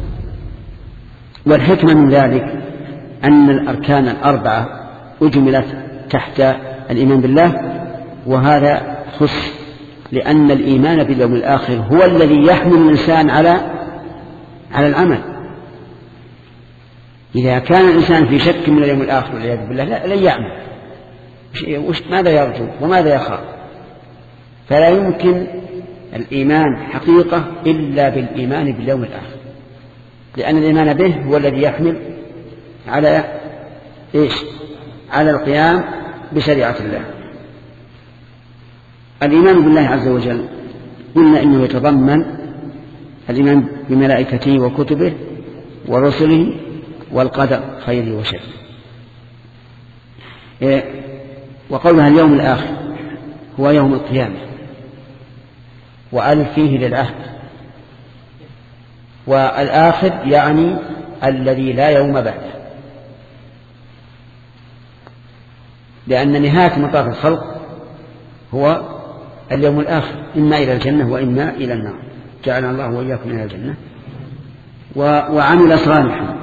والحكمة من ذلك أن الأركان 4 أجملت تحت الإيمان بالله، وهذا خص لأن الإيمان باليوم الآخر هو الذي يحمل الإنسان على العمل. إذا كان الإنسان في شك من اليوم الآخر والعياذ بالله لن يعمل. ماذا يرجو وماذا يخاف؟ فلا يمكن الإيمان حقيقة إلا بالإيمان باليوم الآخر، لأن الإيمان به هو الذي يحمل على إيش؟ على القيام بشريعة الله. الإيمان بالله عز وجل قلنا إنه يتضمن الإيمان بملائكته وكتبه ورسله والقدر خيره وشره. وقولها اليوم الآخر هو يوم القيامة، وألف فيه للعهد، والآخر يعني الذي لا يوم بعده، لأن نهاية مطاف الخلق هو اليوم الآخر، إما إلى الجنة وإما إلى النار. جعلنا الله وإياكم من الجنة. وعمل صالحا.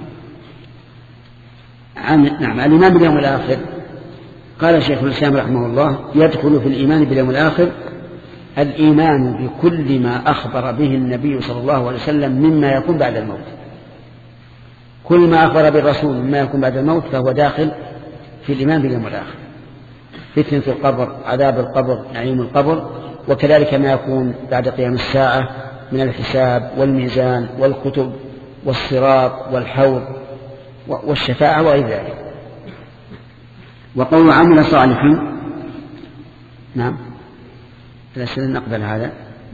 نعم، الإيمان باليوم الآخر قال شيخ الإسلام رحمه الله يدخل في الإيمان باليوم الآخر الإيمان بكل ما أخبر به النبي صلى الله عليه وسلم مما يكون بعد الموت. كل ما أخبر بالرسول مما يكون بعد الموت فهو داخل في الإيمان باليوم الآخر: فتنة القبر، عذاب القبر، نعيم القبر، وكذلك ما يكون بعد قيام الساعة من الحساب والميزان والكتب والصراط والحوض والشفاعة وغير ذلك. وقول عمل صالحا، نعم، لا نقبل هذا،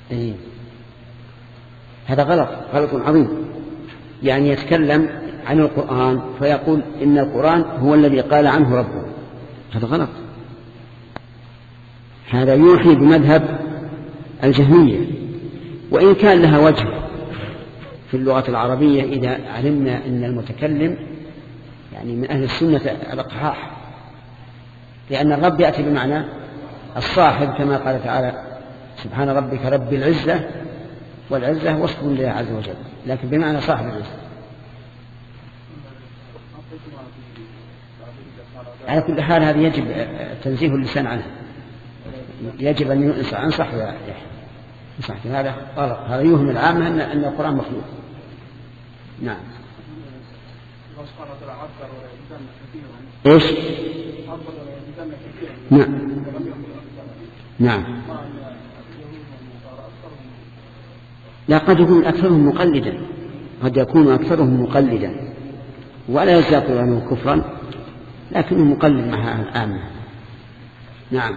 إيه؟ هذا غلط عظيم. يعني يتكلم عن القرآن فيقول إن القرآن هو الذي قال عنه ربه، هذا غلط. هذا يوحي بمذهب الجهمية، وإن كان لها وجه في اللغة العربية إذا علمنا أن المتكلم يعني من أهل السنة الأقحاح، لأن الرب يأتي بمعنى الصاحب كما قال تعالى سبحان ربك رب العزة، والعزة وصف لله عز وجل، لكن بمعنى صاحب العزة. على كل حال هذا يجب تنزيه اللسان عنه، يجب أن ينصح هذا غلط، هذا يوهم العامة أن القرآن مخلوق. نعم. إيش؟ نعم. لا، قد يكون أكثرهم مقلدا، قد يكون أكثرهم مقلدا ولا يزال عنه كفرا، لكنه مقلد مع العامة. نعم.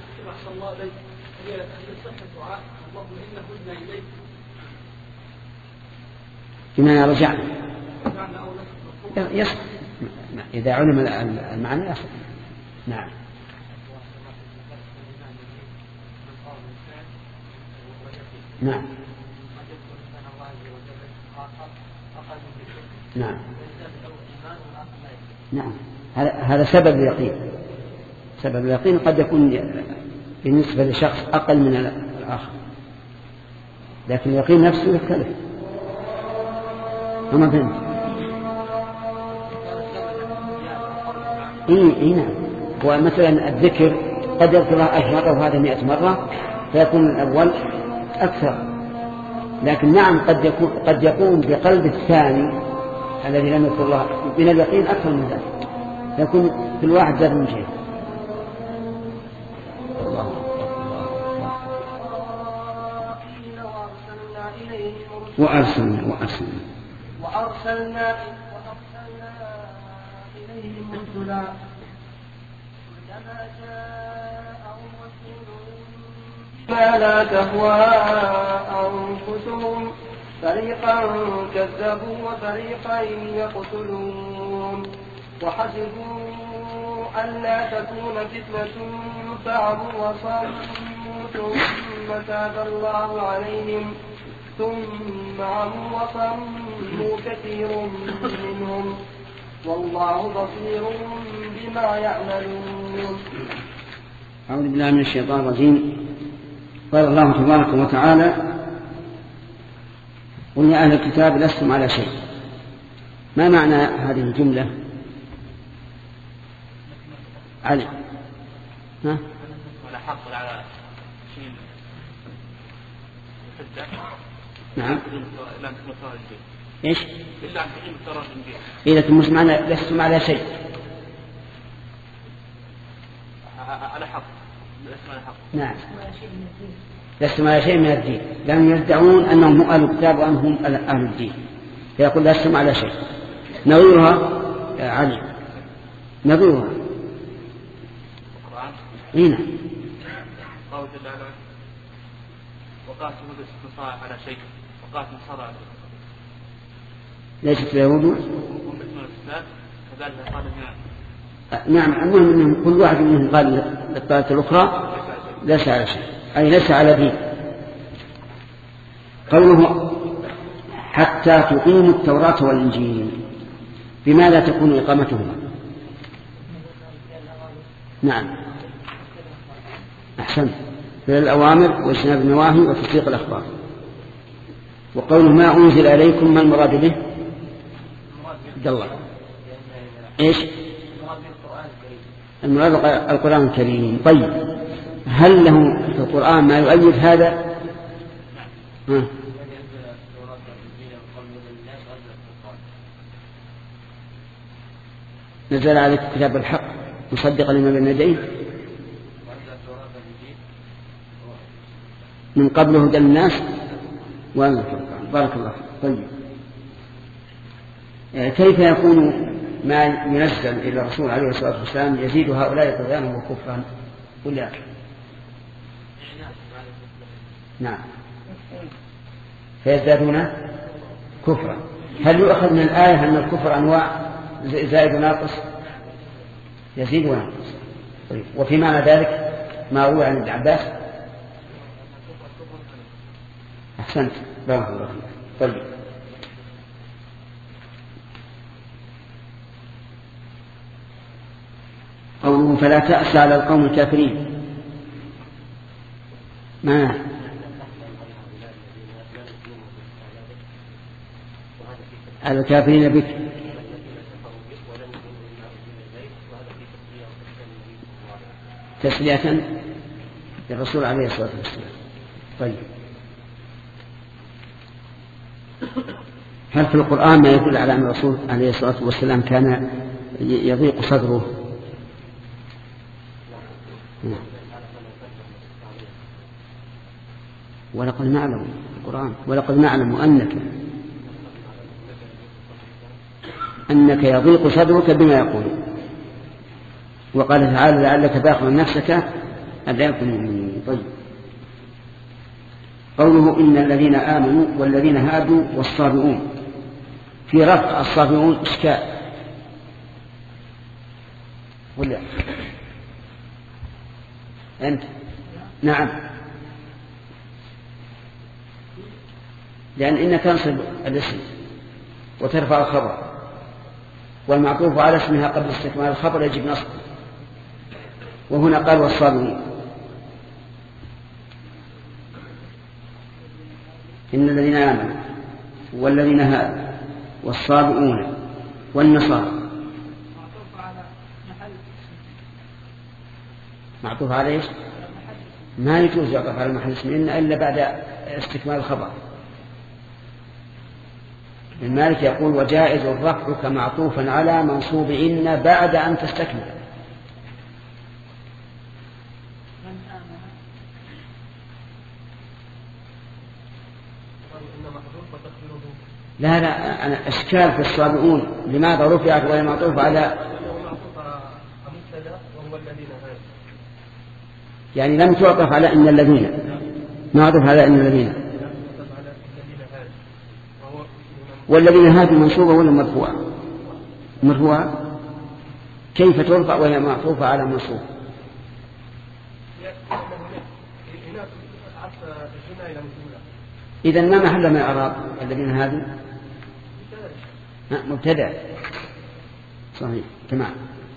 بما رجعنا يصح إذا علم المعنى يصح. نعم. نعم. نعم. نعم. هذا سبب اليقين. سبب اليقين قد يكون بالنسبة لشخص أقل من الآخر، لكن اليقين نفسه يختلف. أما فهمت؟ إيه نعم. ومثلا الذكر قد يذكره 10 مرة وهذا 100 مرة فيكون الأول أكثر، لكن نعم قد يكون بقلب الثاني الذي لم يذكر الله من اليقين أكثر من ذلك، يكون في الواحد زاد من شيء. وأرسلنا إليهم رسلا كما جاءهم رسول ما لا تهوى أنفسهم فريقا كذبوا وفريقا يقتلون وحسبوا ألا تكون فتنة فعموا وصموا ثم تاب الله عليهم ثم عموا وصموا كثير منهم والله بصير بما يعملون. أعوذ بالله من الشيطان الرجيم. قال الله تبارك وتعالى قل يا أهل الكتاب لستم على شيء. ما معنى هذه الجملة؟ علي ها؟ ولا حق على شيء نعم. إيش؟ إلا إذا تمس معنا لستم على شيء. على حق. نعم. لستم على شيء من الدين، لأنهم يدعون أنهم أهل الكتاب وأنهم أهل الدين، فيقول لستم على شيء. نظيرها علي، نظيرها هنا وقاتل النصارى على شيء وقاتل النصارى على شيء. ليست اليهود نعم. المهم أنهم كل واحد منهم قال للطائفة الأخرى ليس على شيء، أي ليس على دين. قوله حتى تقيموا التوراة والإنجيل، بماذا تكون إقامتهما؟ نعم أحسنت، فعل الأوامر واجتناب النواهي وتصديق الأخبار. وقوله ما أنزل إليكم ما المراد به؟ عبد الله إيش؟ المراد القرآن الكريم. طيب هل له في القرآن ما يؤيد هذا؟ نزل عليك كتاب الحق مصدقا لما بين يديه من قبله هدى الناس بارك الله. طيب كيف يكون ما ينزل إلى الرسول عليه الصلاة والسلام يزيد هؤلاء طغيانا وكفرا؟ قل لا. نعم فيزدادون كفرا. هل يؤخذ من الآية أن الكفر أنواع زائد وناقص؟ يزيد وناقص. طيب. وفي معنى ذلك ما روى عن ابن عباس. أحسنت، بارك الله فيك. طيب. قوله فلا تأس على القوم الكافرين، ما على الكافرين بك تسلية للرسول عليه الصلاة والسلام. طيب. هل في القرآن ما يدل على أن الرسول عليه الصلاة والسلام كان يضيق صدره؟ ولقد نعلم القرآن ولقد نعلم أنك يضيق صدرك بما يقول. وقال تعالى لعلك باخع نفسك ألا يكونوا مؤمنين. طيب. قوله إن الذين آمنوا والذين هادوا والصابئون، في رفع الصابئون إشكال ولا أنت؟ نعم، لأن إنك تنصب الاسم وترفع الخبر، والمعطوف على اسمها قبل استكمال الخبر يجب نصب. وهنا قال والصابئون. إن الذين آمنوا والذين هادوا والصابئون والنصارى معطوف على إيش؟ ما يجوز يعطف على محل اسم إلا بعد استكمال الخبر. المالك يقول وجائز الرفع كمعطوفا على منصوب إن بعد أن تستكمل. لا أنا أشكال في الصابئون لماذا رفعت وهي معطوفة على يعني لم تعطف على إن الذين، معطوف على إن الذين. والذين هادوا منصوبة ولا مرفوعة؟ مرفوعة. كيف ترفع وهي معطوفة على منصوب؟ إذن ما محل من الإعراب الذين هادوا؟ مبتدأ. صحيح تمام.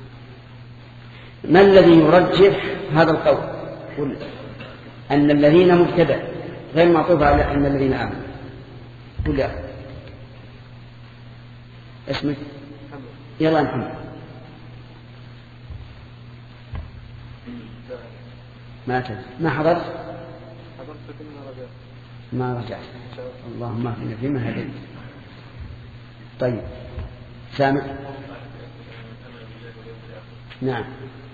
ما الذي يرجح هذا القول؟ قل أن الذين مبتدأ غير معطوف على أن الذين آمنوا. قل يا أخي اسمك؟ يلا محمد. ما حضرت؟ ما رجعت. اللهم اهدنا فيما هديت. طيب سامع؟ نعم.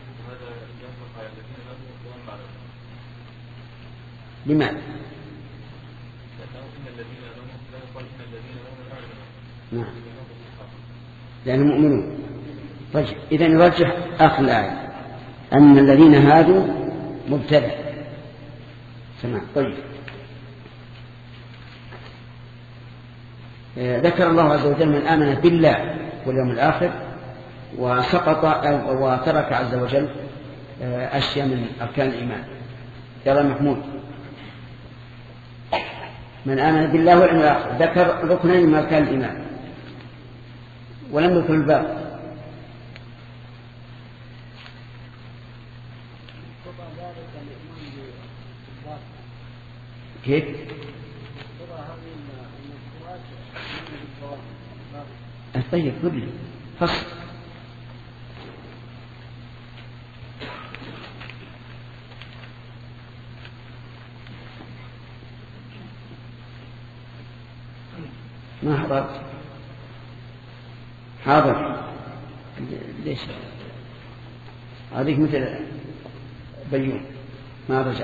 لماذا؟ نعم لأنهم مؤمنون. طيب إذن يرجح آخر الآية أن الذين هادوا مبتدأ. سمع. طيب ذكر الله عز وجل من آمن بالله واليوم الآخر وسقط وترك عز وجل أشياء من أركان الإيمان. يرى محمود من آمن بالله واليوم الآخر ذكر ركنين من أركان الإيمان ولم يذكر الباقي. كيف؟ طيب كله فصل. ما حضرت؟ حاضر. ليش هذيك مثل بيوم ما رجع.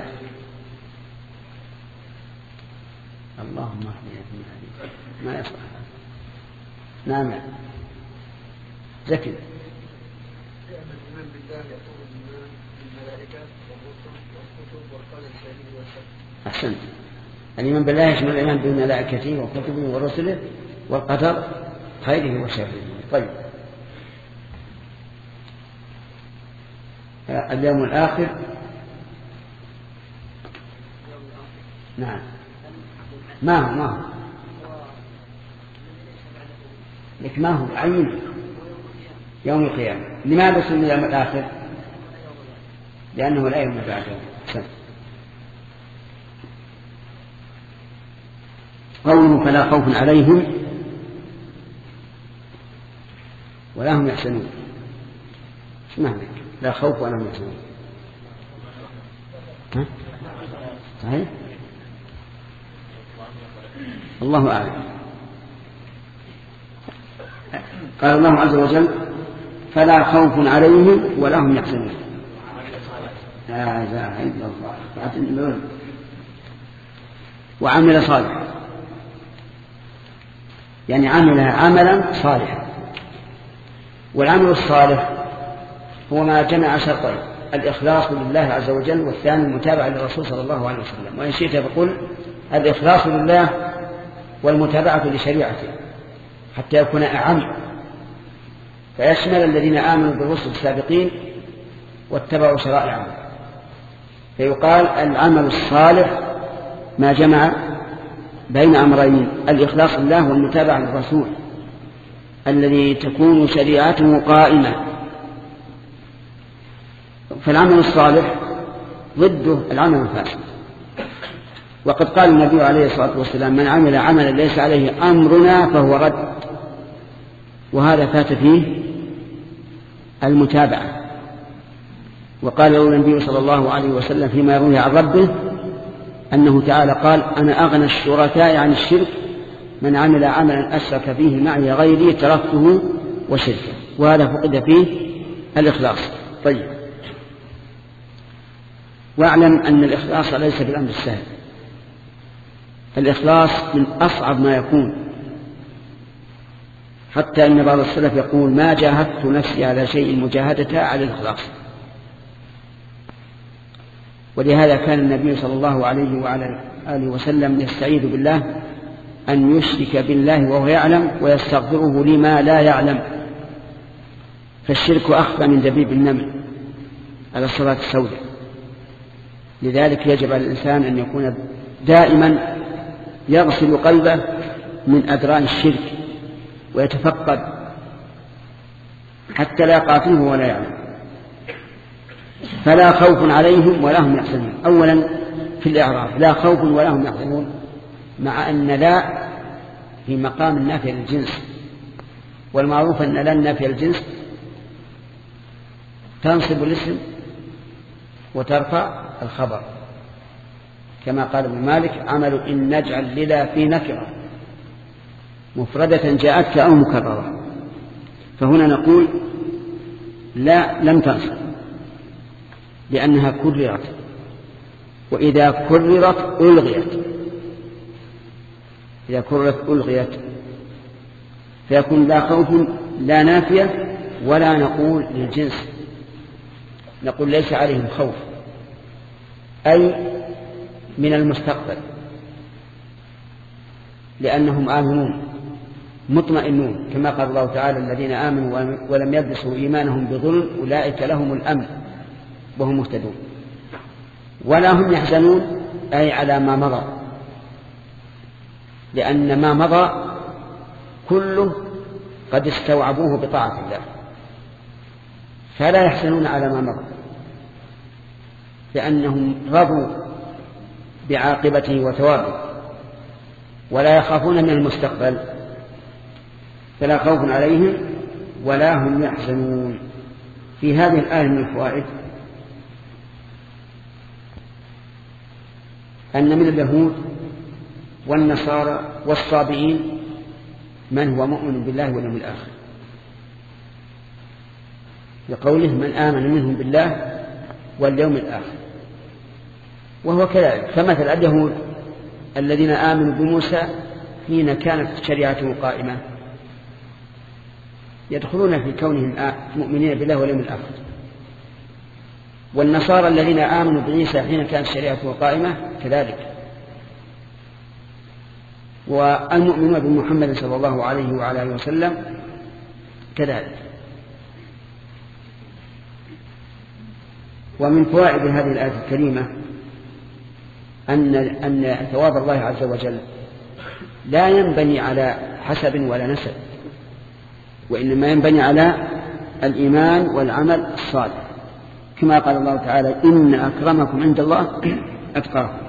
اللهم اهدنا فيمن هديت ما يصلح. نعم زكي. أحسنت. الإيمان بالله يشمل الإيمان بملائكته وكتبه ورسله والقدر خيره وشره. طيب، اليوم الآخر. نعم، ما هو لك ما هو عين يوم القيامة. لماذا سمي اليوم الآخر؟ لأنه لا يوم بعده. قوله فلا خوف عليهم ولا هم يحزنون. ايش معنى لا خوف ولا هم يحزنون؟ صحيح؟ الله أعلم. قال الله عز وجل فلا خوف عليهم ولا هم يحزنون. لا إله إلا الله. وعمل صالحا، يعني عمل عملا صالحا. والعمل الصالح هو ما جمع شرطين: الإخلاص لله عز وجل، والثاني المتابعة للرسول صلى الله عليه وسلم. وإن شئت فقل الإخلاص لله والمتابعة لشريعته حتى يكون أعم، فيشمل الذين آمنوا بالرسل السابقين واتبعوا شرائعهم. فيقال العمل الصالح ما جمع بين أمرين: الإخلاص لله والمتابعة للرسول الذي تكون شريعته قائمة. فالعمل الصالح ضده العمل الفاسد. وقد قال النبي عليه الصلاة والسلام: من عمل عملا ليس عليه أمرنا فهو رد. وهذا فات فيه المتابعة. وقال له النبي صلى الله عليه وسلم فيما يروي عن ربه أنه تعالى قال: أنا أغنى الشركاء عن الشرك، من عمل عملا أشرك فيه معي غيري تركته وشركه. وهذا فقد فيه الإخلاص. طيب، واعلم أن الإخلاص ليس بالأمر السهل. الإخلاص من أصعب ما يكون، حتى أن بعض السلف يقول: ما جاهدت نفسي على شيء مجاهدة على الإخلاص. ولهذا كان النبي صلى الله عليه وعلى آله وسلم يستعيذ بالله أن يشرك بالله وهو يعلم ويستغفره لما لا يعلم، فالشرك أخفى من دبيب النمل على الصلاة السوداء. لذلك يجب على الإنسان أن يكون دائما يغسل قلبه من أدران الشرك ويتفقد حتى لا يقع فيه ولا يعلم. فلا خوف عليهم ولا هم يحزنون. أولا في الإعراب لا خوف ولا هم يحزنون، مع أن لا في مقام النافية للجنس، والمعروف أن لا النافية للجنس تنصب الاسم وترفع الخبر، كما قال ابن مالك: عمل إن نجعل للا في نكرة مفردة جاءتك أو مكررة. فهنا نقول لا لم تنصب لأنها كررت، وإذا كررت ألغيت. إذا كررت ألغيت، فيكون لا خوف لا نافية، ولا نقول للجنس، نقول ليس عليهم خوف، أي من المستقبل، لأنهم آمنون مطمئنون، كما قال الله تعالى: الذين آمنوا ولم يلبسوا إيمانهم بظلم أولئك لهم الأمن وهم مهتدون. ولا هم يحزنون، أي على ما مضى، لأن ما مضى كله قد استوعبوه بطاعة الله، فلا يحزنون على ما مضى، لأنهم رضوا بعاقبته وثوابه، ولا يخافون من المستقبل. فلا خوف عليهم ولا هم يحزنون. في هذه الآية من الفوائد أن من اليهود والنصارى والصابئين من هو مؤمن بالله واليوم الآخر، لقوله: من آمن منهم بالله واليوم الآخر. وهو كذلك. فمثل اليهود الذين آمنوا بموسى حين كانت شريعته قائمة يدخلون في كونهم مؤمنين بالله واليوم الآخر، والنصارى الذين آمنوا بعيسى حين كانت شريعته قائمة كذلك. والمؤمنون بمحمد صلى الله عليه وعلى آله وسلم كذلك. ومن فوائد هذه الآية الكريمة أن ثواب الله عز وجل لا ينبني على حسب ولا نسب، وإنما ينبني على الإيمان والعمل الصالح، كما قال الله تعالى: إن أكرمكم عند الله أتقاكم.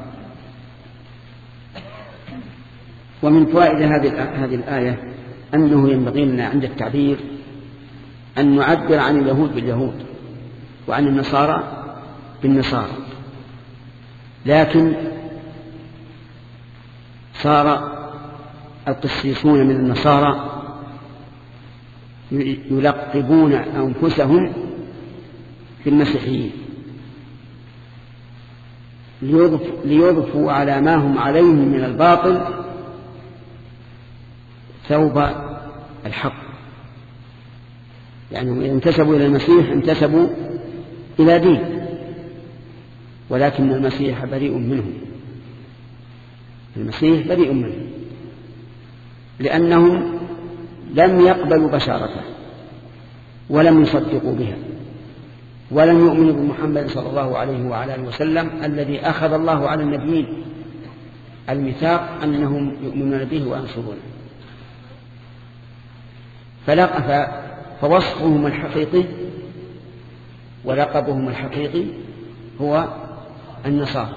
ومن فوائد هذه الآية أنه ينبغي لنا عند التعبير أن نعبر عن اليهود باليهود وعن النصارى بالنصارى، لكن صار القسيسون من النصارى يلقبون أنفسهم بالمسيحيين ليضفوا على ما هم عليه من الباطل ثوب الحق. يعني إذا انتسبوا إلى المسيح انتسبوا إلى دين، ولكن المسيح بريء منهم، المسيح بريء منهم، لأنهم لم يقبلوا بشارته ولم يصدقوا بها ولم يؤمنوا بمحمد صلى الله عليه وعلى آله وسلم الذي أخذ الله على النبيين الميثاق أنهم يؤمنون به وينصرونه. فوصفهم الحقيقي ولقبهم الحقيقي هو النصارى.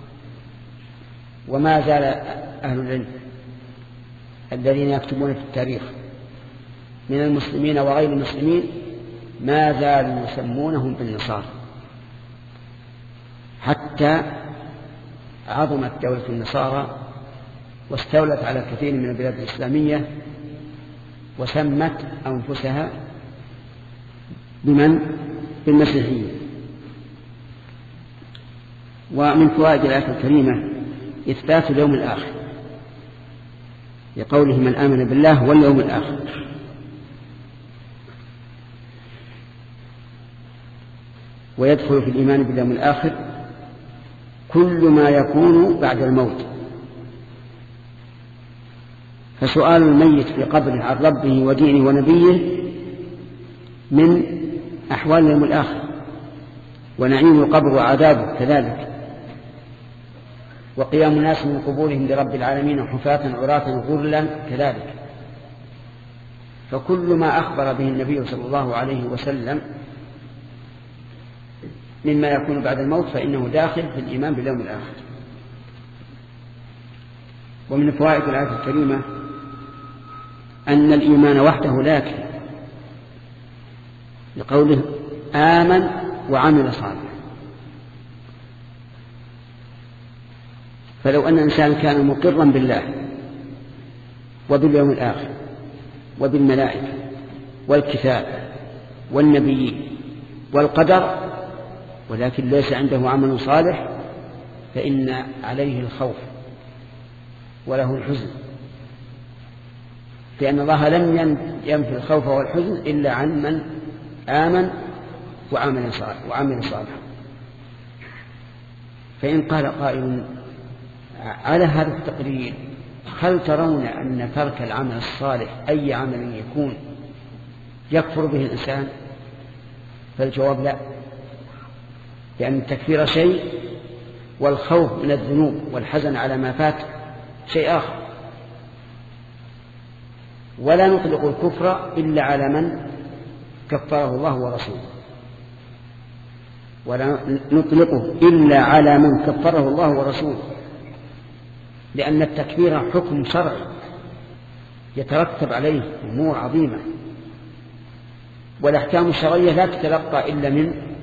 وما زال أهل العلم الذين يكتبون في التاريخ من المسلمين وغير المسلمين ما زالوا يسمونهم بالنصارى، حتى عظمت دولة النصارى واستولت على كثير من البلاد الإسلامية وسمت أنفسها بالمسيحيين. ومن فوائد الآية الكريمة إثبات اليوم الآخر، لقوله: من آمن بالله واليوم الآخر. ويدخل في الإيمان باليوم الآخر كل ما يكون بعد الموت، فسؤال الميت في قبره عن ربه ودينه ونبيه من أحوال اليوم الآخر، ونعيم القبر وعذابه كذلك، وقيام الناس من قبورهم لرب العالمين حفاة عراة غرلا كذلك. فكل ما أخبر به النبي صلى الله عليه وسلم مما يكون بعد الموت فإنه داخل في الإيمان باليوم الآخر. ومن فوائد الآية الكريمة أن الإيمان وحده لا يكفي، لقوله: آمن وعمل صالحا. فلو أن الإنسان كان مقرا بالله وباليوم الآخر وبالملائكة والكتاب والنبيين والقدر، ولكن ليس عنده عمل صالح، فإن عليه الخوف وله الحزن، لأن الله لم ينفي الخوف والحزن إلا عن من آمن وعمل صالحا. فإن قال قائل: على هذا التقرير هل ترون أن ترك العمل الصالح أي عمل يكون يكفر به الإنسان؟ فالجواب لا، لأن التكفير شيء والخوف من الذنوب والحزن على ما فات شيء آخر. ولا نطلق الكفر إلا على من كفره الله ورسوله، ولا نطلقه إلا على من كفره الله ورسوله، لأن التكفير حكم شرعي يترتب عليه أمور عظيمة، والأحكام الشرعية لا تتلقى إلا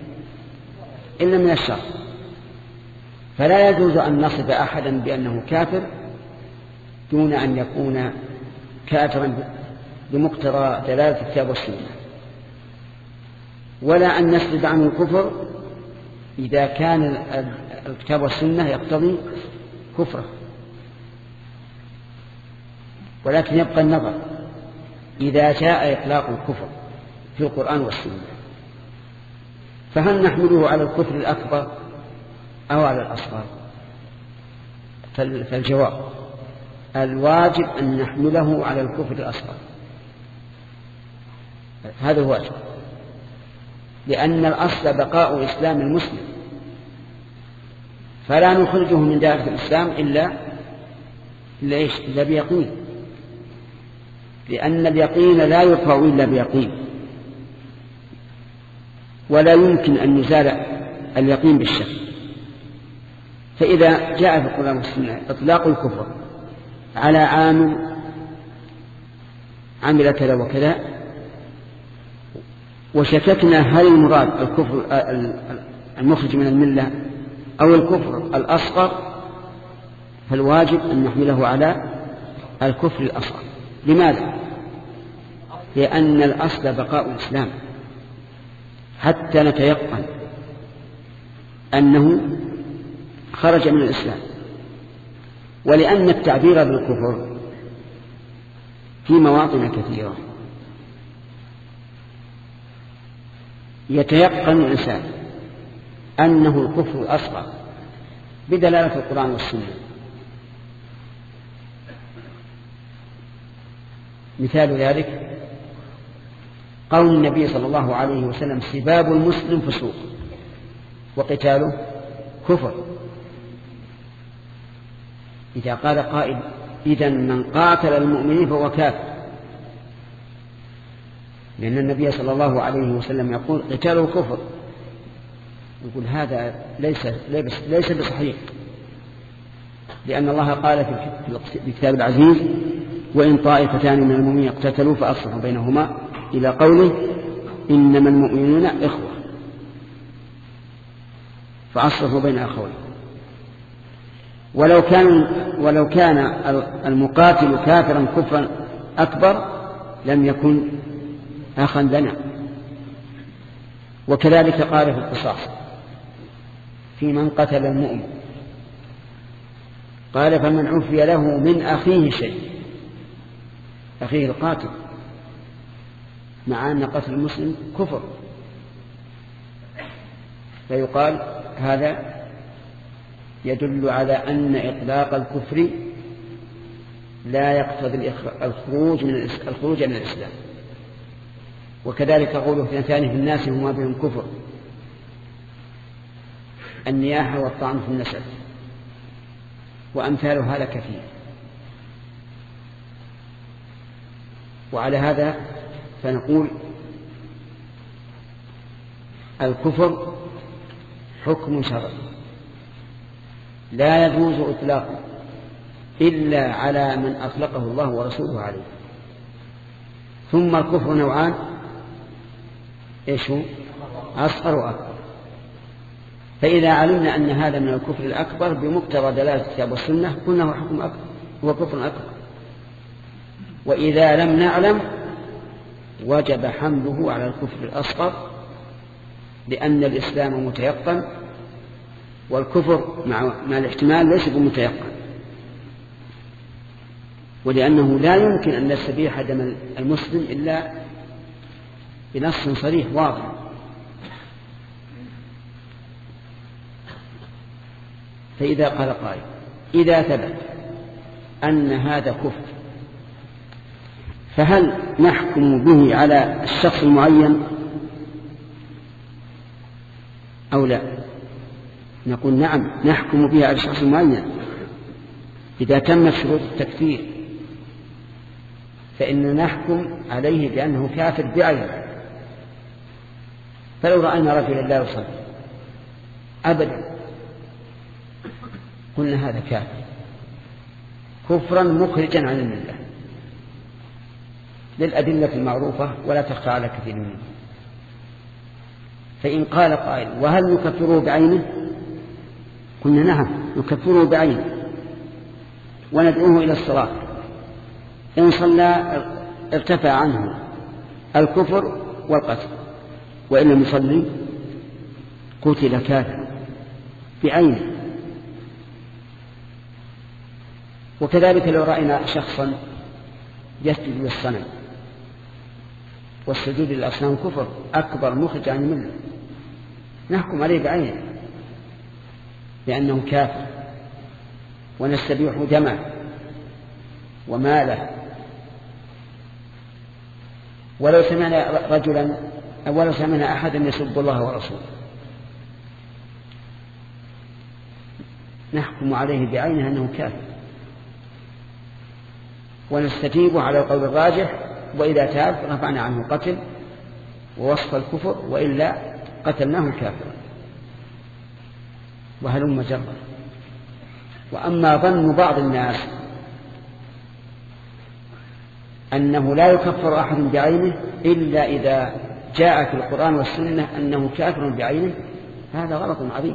من الشرع. فلا يجوز أن نصف أحدا بأنه كافر دون أن يكون كافرا بمقتضى دلالة الكتاب والسنة، ولا أن نسلب عنه الكفر إذا كان الكتاب والسنة يقتضي كفره. ولكن يبقى النظر إذا جاء إطلاق الكفر في القرآن والسنة، فهل نحمله على الكفر الأكبر أو على الأصغر؟ فالجواب الواجب أن نحمله على الكفر الأصغر، هذا هو واجب، لأن الأصل بقاء إسلام المسلم، فلا نخرجه من دائرة الإسلام إلا بيقين، لأن اليقين لا يرفع إلا بيقين، ولا يمكن أن يزال اليقين بالشك. فإذا جاء في القرآن والسنة إطلاق الكفر على عمل كذا وكذا، وشككنا هل المراد الكفر المخرج من الملة أو الكفر الأصغر، فالواجب أن نحمله على الكفر الأصغر. لماذا؟ لأن الأصل بقاء الإسلام حتى نتيقن أنه خرج من الإسلام، ولأن التعبير بالكفر في مواطن كثيرة يتيقن الإنسان أنه الكفر الأصغر بدلالة القرآن والسنة. مثال ذلك قول النبي صلى الله عليه وسلم: سباب المسلم فسوق وقتاله كفر. إذا قال قائل: إذن من قاتل المؤمنين فهو كافر، لأن النبي صلى الله عليه وسلم يقول قتاله كفر، يقول هذا ليس بصحيح، لأن الله قال في الكتاب العزيز: وإن طائفتان من المؤمنين اقتتلوا فأصلحوا بينهما، إلى قوله: إنما المؤمنون إخوة فأصلحوا بين أخوين. ولو كان المقاتل كافرا كفرا أكبر لم يكن أخا لنا. وكذلك قال في القصاص في من قتل المؤمن، قال: فمن عفي له من أخيه شيء، أخيه القاتل، مع أن قتل المسلم كفر، فيقال هذا يدل على أن إطلاق الكفر لا يقتضي الخروج من الإسلام. وكذلك قوله: اثنتان في الناس هما بهم كفر، النياحة والطعن في النسب، وأمثال هذا كثير. وعلى هذا فنقول الكفر حكم شرعي لا يجوز إطلاقه إلا على من أطلقه الله ورسوله عليه. ثم الكفر نوعان: إيش هو؟ أصغر وأكبر. فإذا علمنا أن هذا من الكفر الأكبر بمقتضى دلالة الكتاب والسنة قلنا هو حكم أكبر، هو كفر أكبر. وإذا لم نعلم وجب حمله على الكفر الأصغر، لأن الإسلام متيقن والكفر مع الاحتمال ليس بمتيقن، ولأنه لا يمكن أن نستبيح دم المسلم إلا بنص صريح واضح. فإذا قال قائل: إذا ثبت أن هذا كفر فهل نحكم به على الشخص المعين أو لا؟ نقول نعم، نحكم به على الشخص المعين إذا تمت شروط التكفير، فإننا نحكم عليه بأنه كافر بعينه. فلو رأينا رجلا لا يصلي أبدا قلنا هذا كافر كفرا مخرجا عن الملة للأدلة المعروفة ولا تخفى على كثير منه. فإن قال قائل: وهل نكفره بعينه؟ قلنا نعم، نكفره بعينه وندعوه إلى الصلاة. إن صلى ارتفع عنه الكفر والقتل، وإن لم يصلي قتل كافرا بعينه. وكذلك لو رأينا شخصا يسجد للصنم، والسجود للأصنام كفر أكبر مخرج عن الملة، نحكم عليه بعينه بأنه كافر ونستبيح دمه وماله. ولو سمعنا أحدا يسب الله ورسوله نحكم عليه بعينه أنه كافر، ونستجيب على القول الراجح، وإذا تاب رفعنا عنه قتل ووصف الكفر، وإلا قتلناه كافرا، وهلم جرا. وأما ظن بعض الناس أنه لا يكفر أحد بعينه إلا إذا جاء في القرآن والسنة أنه كافر بعينه، هذا غلط عظيم.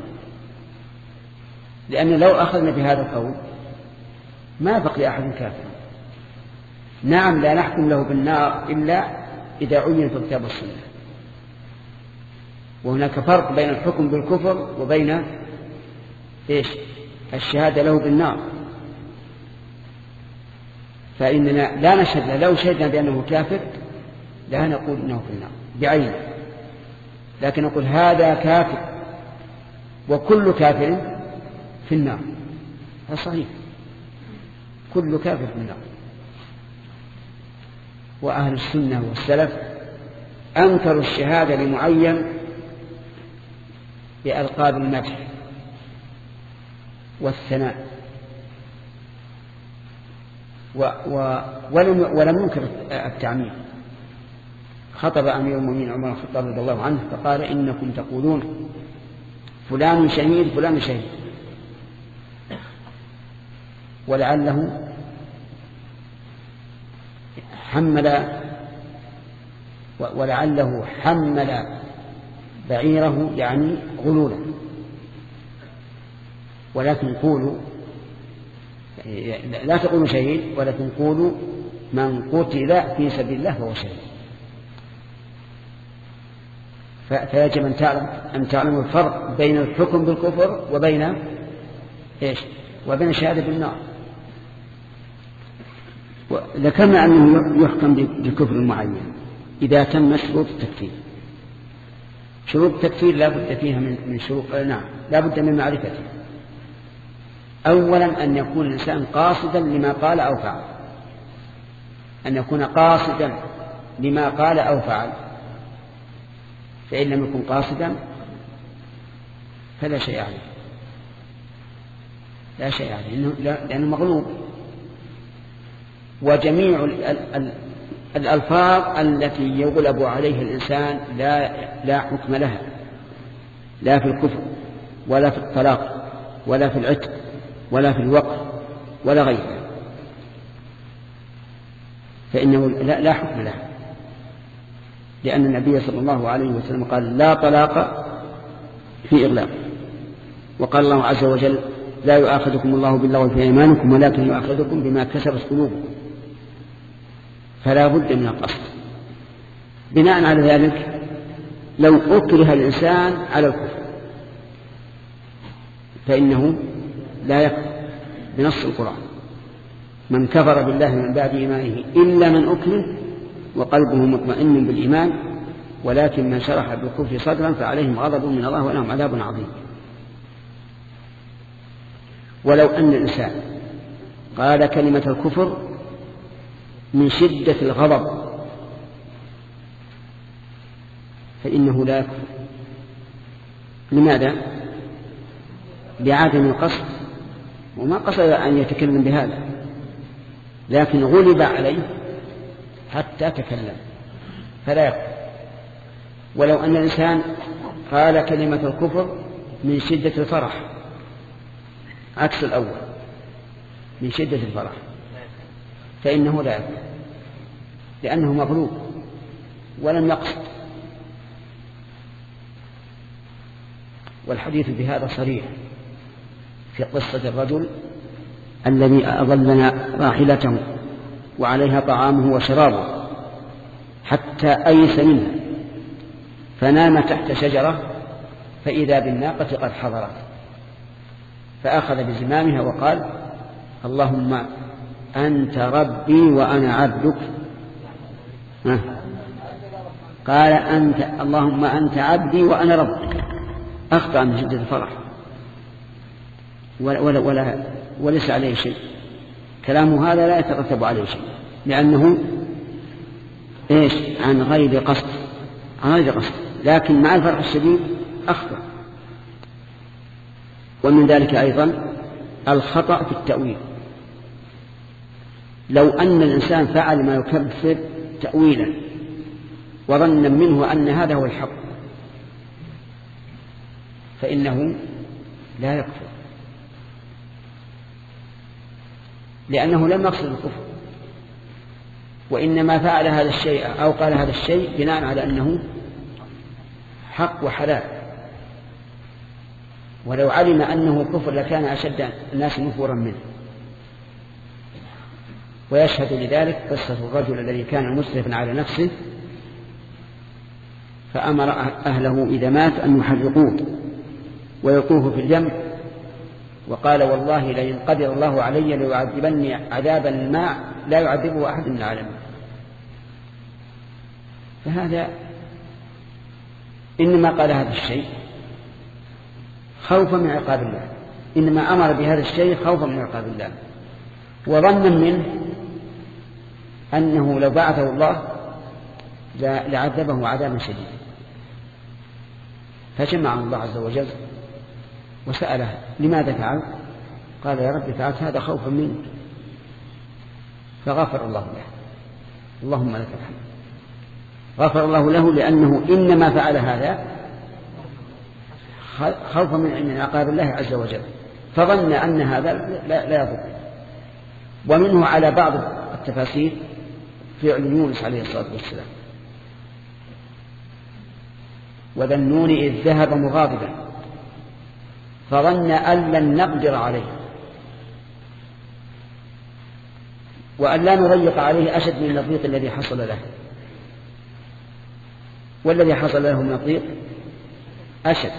لأن لو أخذنا بهذا القول ما بقي أحد كافر. نعم لا نحكم له بالنار إلا إذا عين في الكتاب والسنة، وهناك فرق بين الحكم بالكفر وبين الشهادة له بالنار. فإننا لا نشهد، لو شهدنا بأنه كافر لا نقول إنه في النار بعينه، لكن نقول هذا كافر وكل كافر في النار. هذا صحيح، كل كافر في النار. وأهل السنة والسلف أنكروا الشهادة لمعين بألقاب المدح والثناء، ولم ينكر التعميم. خطب أمير المؤمنين عمر بن الخطاب رضي الله عنه فقال إنكم تقولون فلان شهيد فلان شهيد، ولعله حمل بعيره يعني غلولا. ولكن قولوا لا تقولوا شهيد، ولكن قولوا من قتل في سبيل الله فهو شهيد. فيجب أن تعلم الفرق بين الحكم بالكفر وبين الشهادة بالنار. ذكرنا أنه يحكم بكفر معين إذا تم شروط التكفير. شروط التكفير لا بد فيها من شروط، لا بد من معرفته. أولا أن يكون الإنسان قاصدا لما قال أو فعل، أن يكون قاصدا لما قال أو فعل. فإن لم يكن قاصدا فلا شيء عليه، لا شيء عليه لأنه مغلوب. وجميع الألفاظ التي يغلب عليها الإنسان لا حكم لها، لا في الكفر ولا في الطلاق ولا في العتق ولا في الوقف ولا غيرها، فإنه لا حكم لها. لأن النبي صلى الله عليه وسلم قال لا طلاق في إغلاق، وقال الله عز وجل لا يؤاخذكم الله باللغو في أيمانكم ولكن يؤاخذكم بما كسبت قلوبكم. فلا بد من القصد. بناء على ذلك لو أكره الإنسان على الكفر فإنه لا يكفر بنص القرآن: من كفر بالله من بعد إيمانه إلا من أكره وقلبه مطمئن بالإيمان ولكن من شرح بالكفر صدرا فعليهم غضب من الله ولهم عذاب عظيم. ولو أن الإنسان قال كلمة الكفر من شدة الغضب فإنه لا يكفر. لماذا؟ لعدم القصد، وما قصد أن يتكلم بهذا، لكن غلب عليه حتى تكلم فلا يكفر. ولو أن الإنسان قال كلمة الكفر من شدة الفرح، عكس الأول، من شدة الفرح، فإنه لا يكفر لأنه مغلوب ولم يقصد. والحديث بهذا صريح في قصة الرجل الذي أضلنا راحلته وعليها طعامه وشرابه حتى أيس منها فنام تحت شجرة فإذا بالناقة قد حضرت فأخذ بزمامها وقال: اللهم أنت ربي وأنا عبدك. قال اللهم أنت عبدي وأنا ربك. أخطأ من شدة الفرح وليس عليه شيء. كلامه هذا لا يترتب عليه شيء، لأنه إيش؟ عن غير قصد، عن غير قصد، لكن مع الفرق الشديد أخطأ. ومن ذلك أيضا الخطأ في التأويل. لو أن الإنسان فعل ما يكفر تأويلا وظنا منه أن هذا هو الحق فإنه لا يكفر، لأنه لم يقصد الكفر، وإنما فعل هذا الشيء أو قال هذا الشيء بناء على أنه حق وحلال، ولو علم أنه كفر لكان أشد الناس نفورا منه. ويشهد لذلك قصة الرجل الذي كان مسرفا على نفسه فأمر أهله إذا مات أن يحرقوه ويلقوه في الجنب، وقال والله لئن قدر الله علي ليعذبني عذابا ما لا يعذبه أحد من العالمين. فهذا إنما قال هذا الشيء خوفا من عقاب الله، إنما أمر بهذا الشيء خوفا من عقاب الله، وظنا منه أنه لو بعثه الله لعذبه عذابا شديدا. فجمع الله عز وجل وسأله لماذا فعلت؟ قال يا رب فعلت هذا خوفا منك، فغفر الله له. اللهم لك الحمد. غفر الله له لأنه إنما فعل هذا خوفا من عقاب الله عز وجل، فظن أن هذا لا يضر. ومنه على بعض التفاسير فعل يونس عليه الصلاة والسلام، وذا النون إذ ذهب مغاضبا فظن أن لن نقدر عليه وأن لا نضيق عليه أشد من الضيق الذي حصل له، والذي حصل له من الضيق أشد.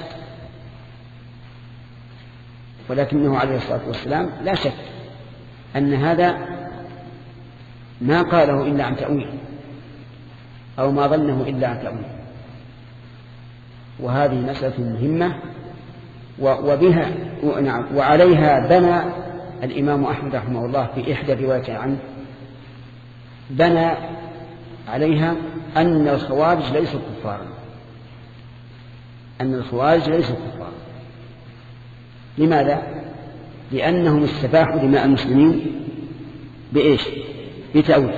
ولكنه عليه الصلاة والسلام لا شك أن هذا ما قاله إلا عن تأويل أو ما ظنه إلا عن تأويل، وهذه مسألة مهمة وبها وعليها بنى الإمام أحمد رحمه الله في إحدى رواية عنه، بنى عليها أن الخوارج ليسوا كفارا، أن الخوارج ليسوا كفارا. لماذا؟ لأنهم استباحوا دماء المسلمين بإيش؟ بتأويل.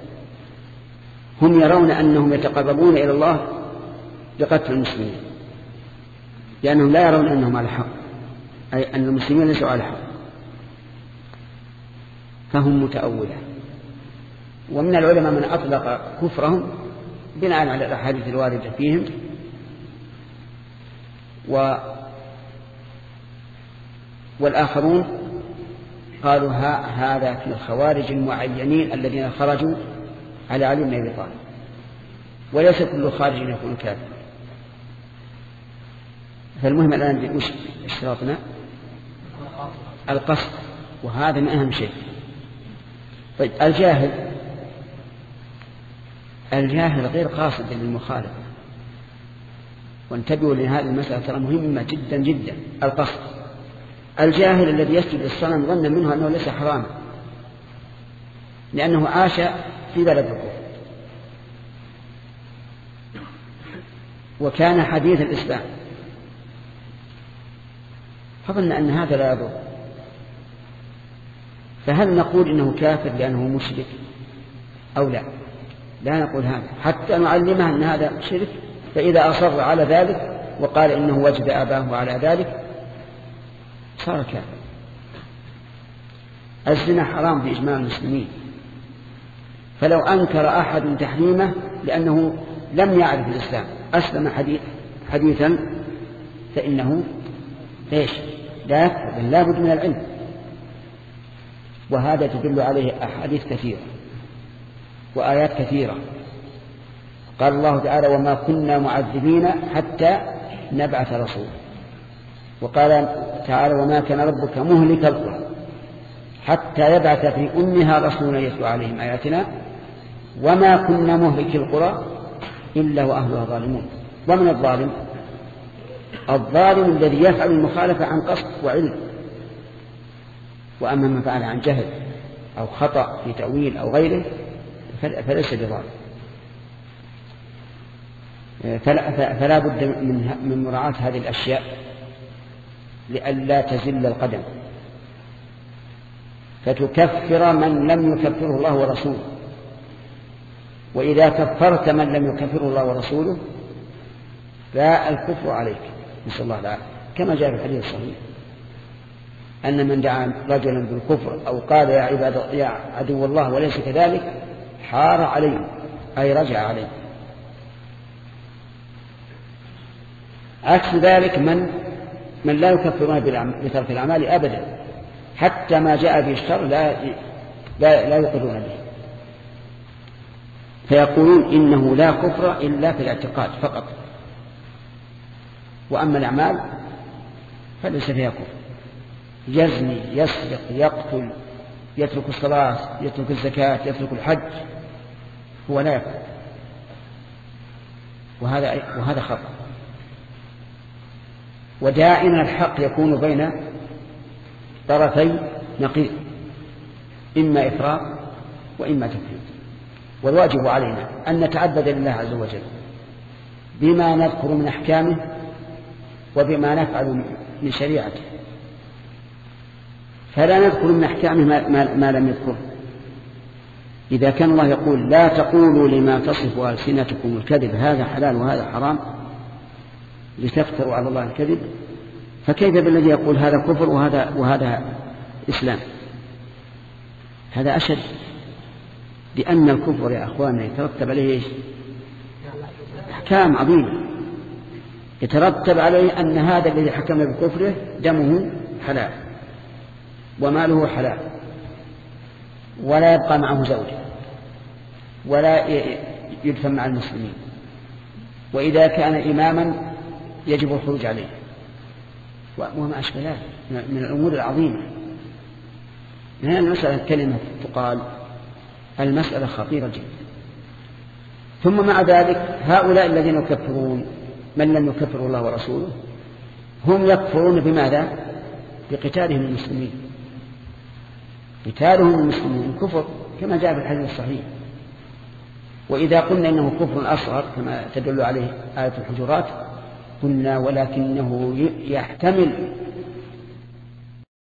هم يرون أنهم يتقربون إلى الله بقتل المسلمين، لأنهم لا يرون أنهم على حق، أي أن المسلمين ليسوا على حق، فهم متأولة. ومن العلماء من أطلق كفرهم بناء على الأحاديث الواردة فيهم، والآخرون قالوا هذا في الخوارج المعينين الذين خرجوا على علي بن أبي طالب، وليس كل خارج يكون كافر. فالمهم الآن وش اشتراطنا؟ القصد، وهذا من أهم شيء. طيب الجاهل غير قاصد للمخالفة، وانتبهوا لهذه المسألة ترى مهمة جدا جدا. القصد، الجاهل الذي يسجد للصنم ظن منه أنه ليس حراما لأنه عاش في بلد الكفر وكان حديث الإسلام، فظن أن هذا لا يضر. فهل نقول إنه كافر لأنه مشرك أو لا؟ لا نقول هذا، حتى نعلمه أن هذا شرك، فإذا أصر على ذلك وقال إنه وجد أباه على ذلك صار كافر. الزنا حرام بإجماع المسلمين، فلو أنكر أحد تحريمه لأنه لم يعرف الإسلام أسلم حديثا فإنه ليش لا يكفر، بل لا بد من العلم. وهذا تدل عليه أحاديث كثيرة وآيات كثيرة. قال الله تعالى وما كنا معذبين حتى نبعث رسولا، وقال تعالى وما كان ربك مهلك القرى حتى يبعث في أمها رسولا يتلو عليهم آياتنا وما كنا مهلك القرى إلا وأهلها ظالمون. ومن الظالم الذي يفعل المخالفة عن قصد وعلم، وأما من فعل عن جهل أو خطأ في تأويل أو غيره فليس بضار. فلا بد من مراعاة هذه الأشياء لئلا تزل القدم، فتكفر من لم يكفره الله ورسوله. وإذا كفرت من لم يكفره الله ورسوله فالكفر عليك، نسأل الله العافية، كما جاء في الحديث الصحيح أن من دعا رجلا بالكفر أو قال يا عدو الله وليس كذلك حار عليه، أي رجع عليه. عكس ذلك من لا يكفرون بترك الأعمال أبدا، حتى ما جاء به الشر لا يقرون به، فيقولون إنه لا كفر إلا في الاعتقاد فقط، وأما الأعمال فليس فيها كفر. يزني، يسرق، يقتل، يترك الصلاة، يترك الزكاة، يترك الحج، هو لا يكفر، وهذا خطأ. ودائما الحق يكون بين طرفي نقيض، إما إفراط وإما تفريط. والواجب علينا أن نتعبد لله عز وجل بما نذكر من أحكامه وبما نفعل من شريعته، فلا نذكر من أحكامه ما لم يذكر. إذا كان الله يقول لا تقولوا لما تصف ألسنتكم الكذب هذا حلال وهذا حرام لتفتروا على الله الكذب، فكيف بالذي يقول هذا كفر وهذا إسلام؟ هذا أشد، لأن الكفر يا أخواننا يترتب عليه أحكام عظيمة. يترتب عليه أن هذا الذي حكم بكفره دمه حلال وماله حلال، ولا يبقى معه زوجه، ولا يدفن مع المسلمين، وإذا كان إماما يجب الخروج عليه، وما أشبه ذلك من الأمور العظيمة. من هذه المسألة كلمة تقال، المسألة خطيرة جدا. ثم مع ذلك هؤلاء الذين يكفرون من لم يكفر الله ورسوله هم يكفرون بماذا؟ بقتالهم المسلمين. قتالهم المسلمين كفر كما جاء في الحديث الصحيح. وإذا قلنا إنه كفر أصغر كما تدل عليه آية الحجرات قلنا ولكنه يحتمل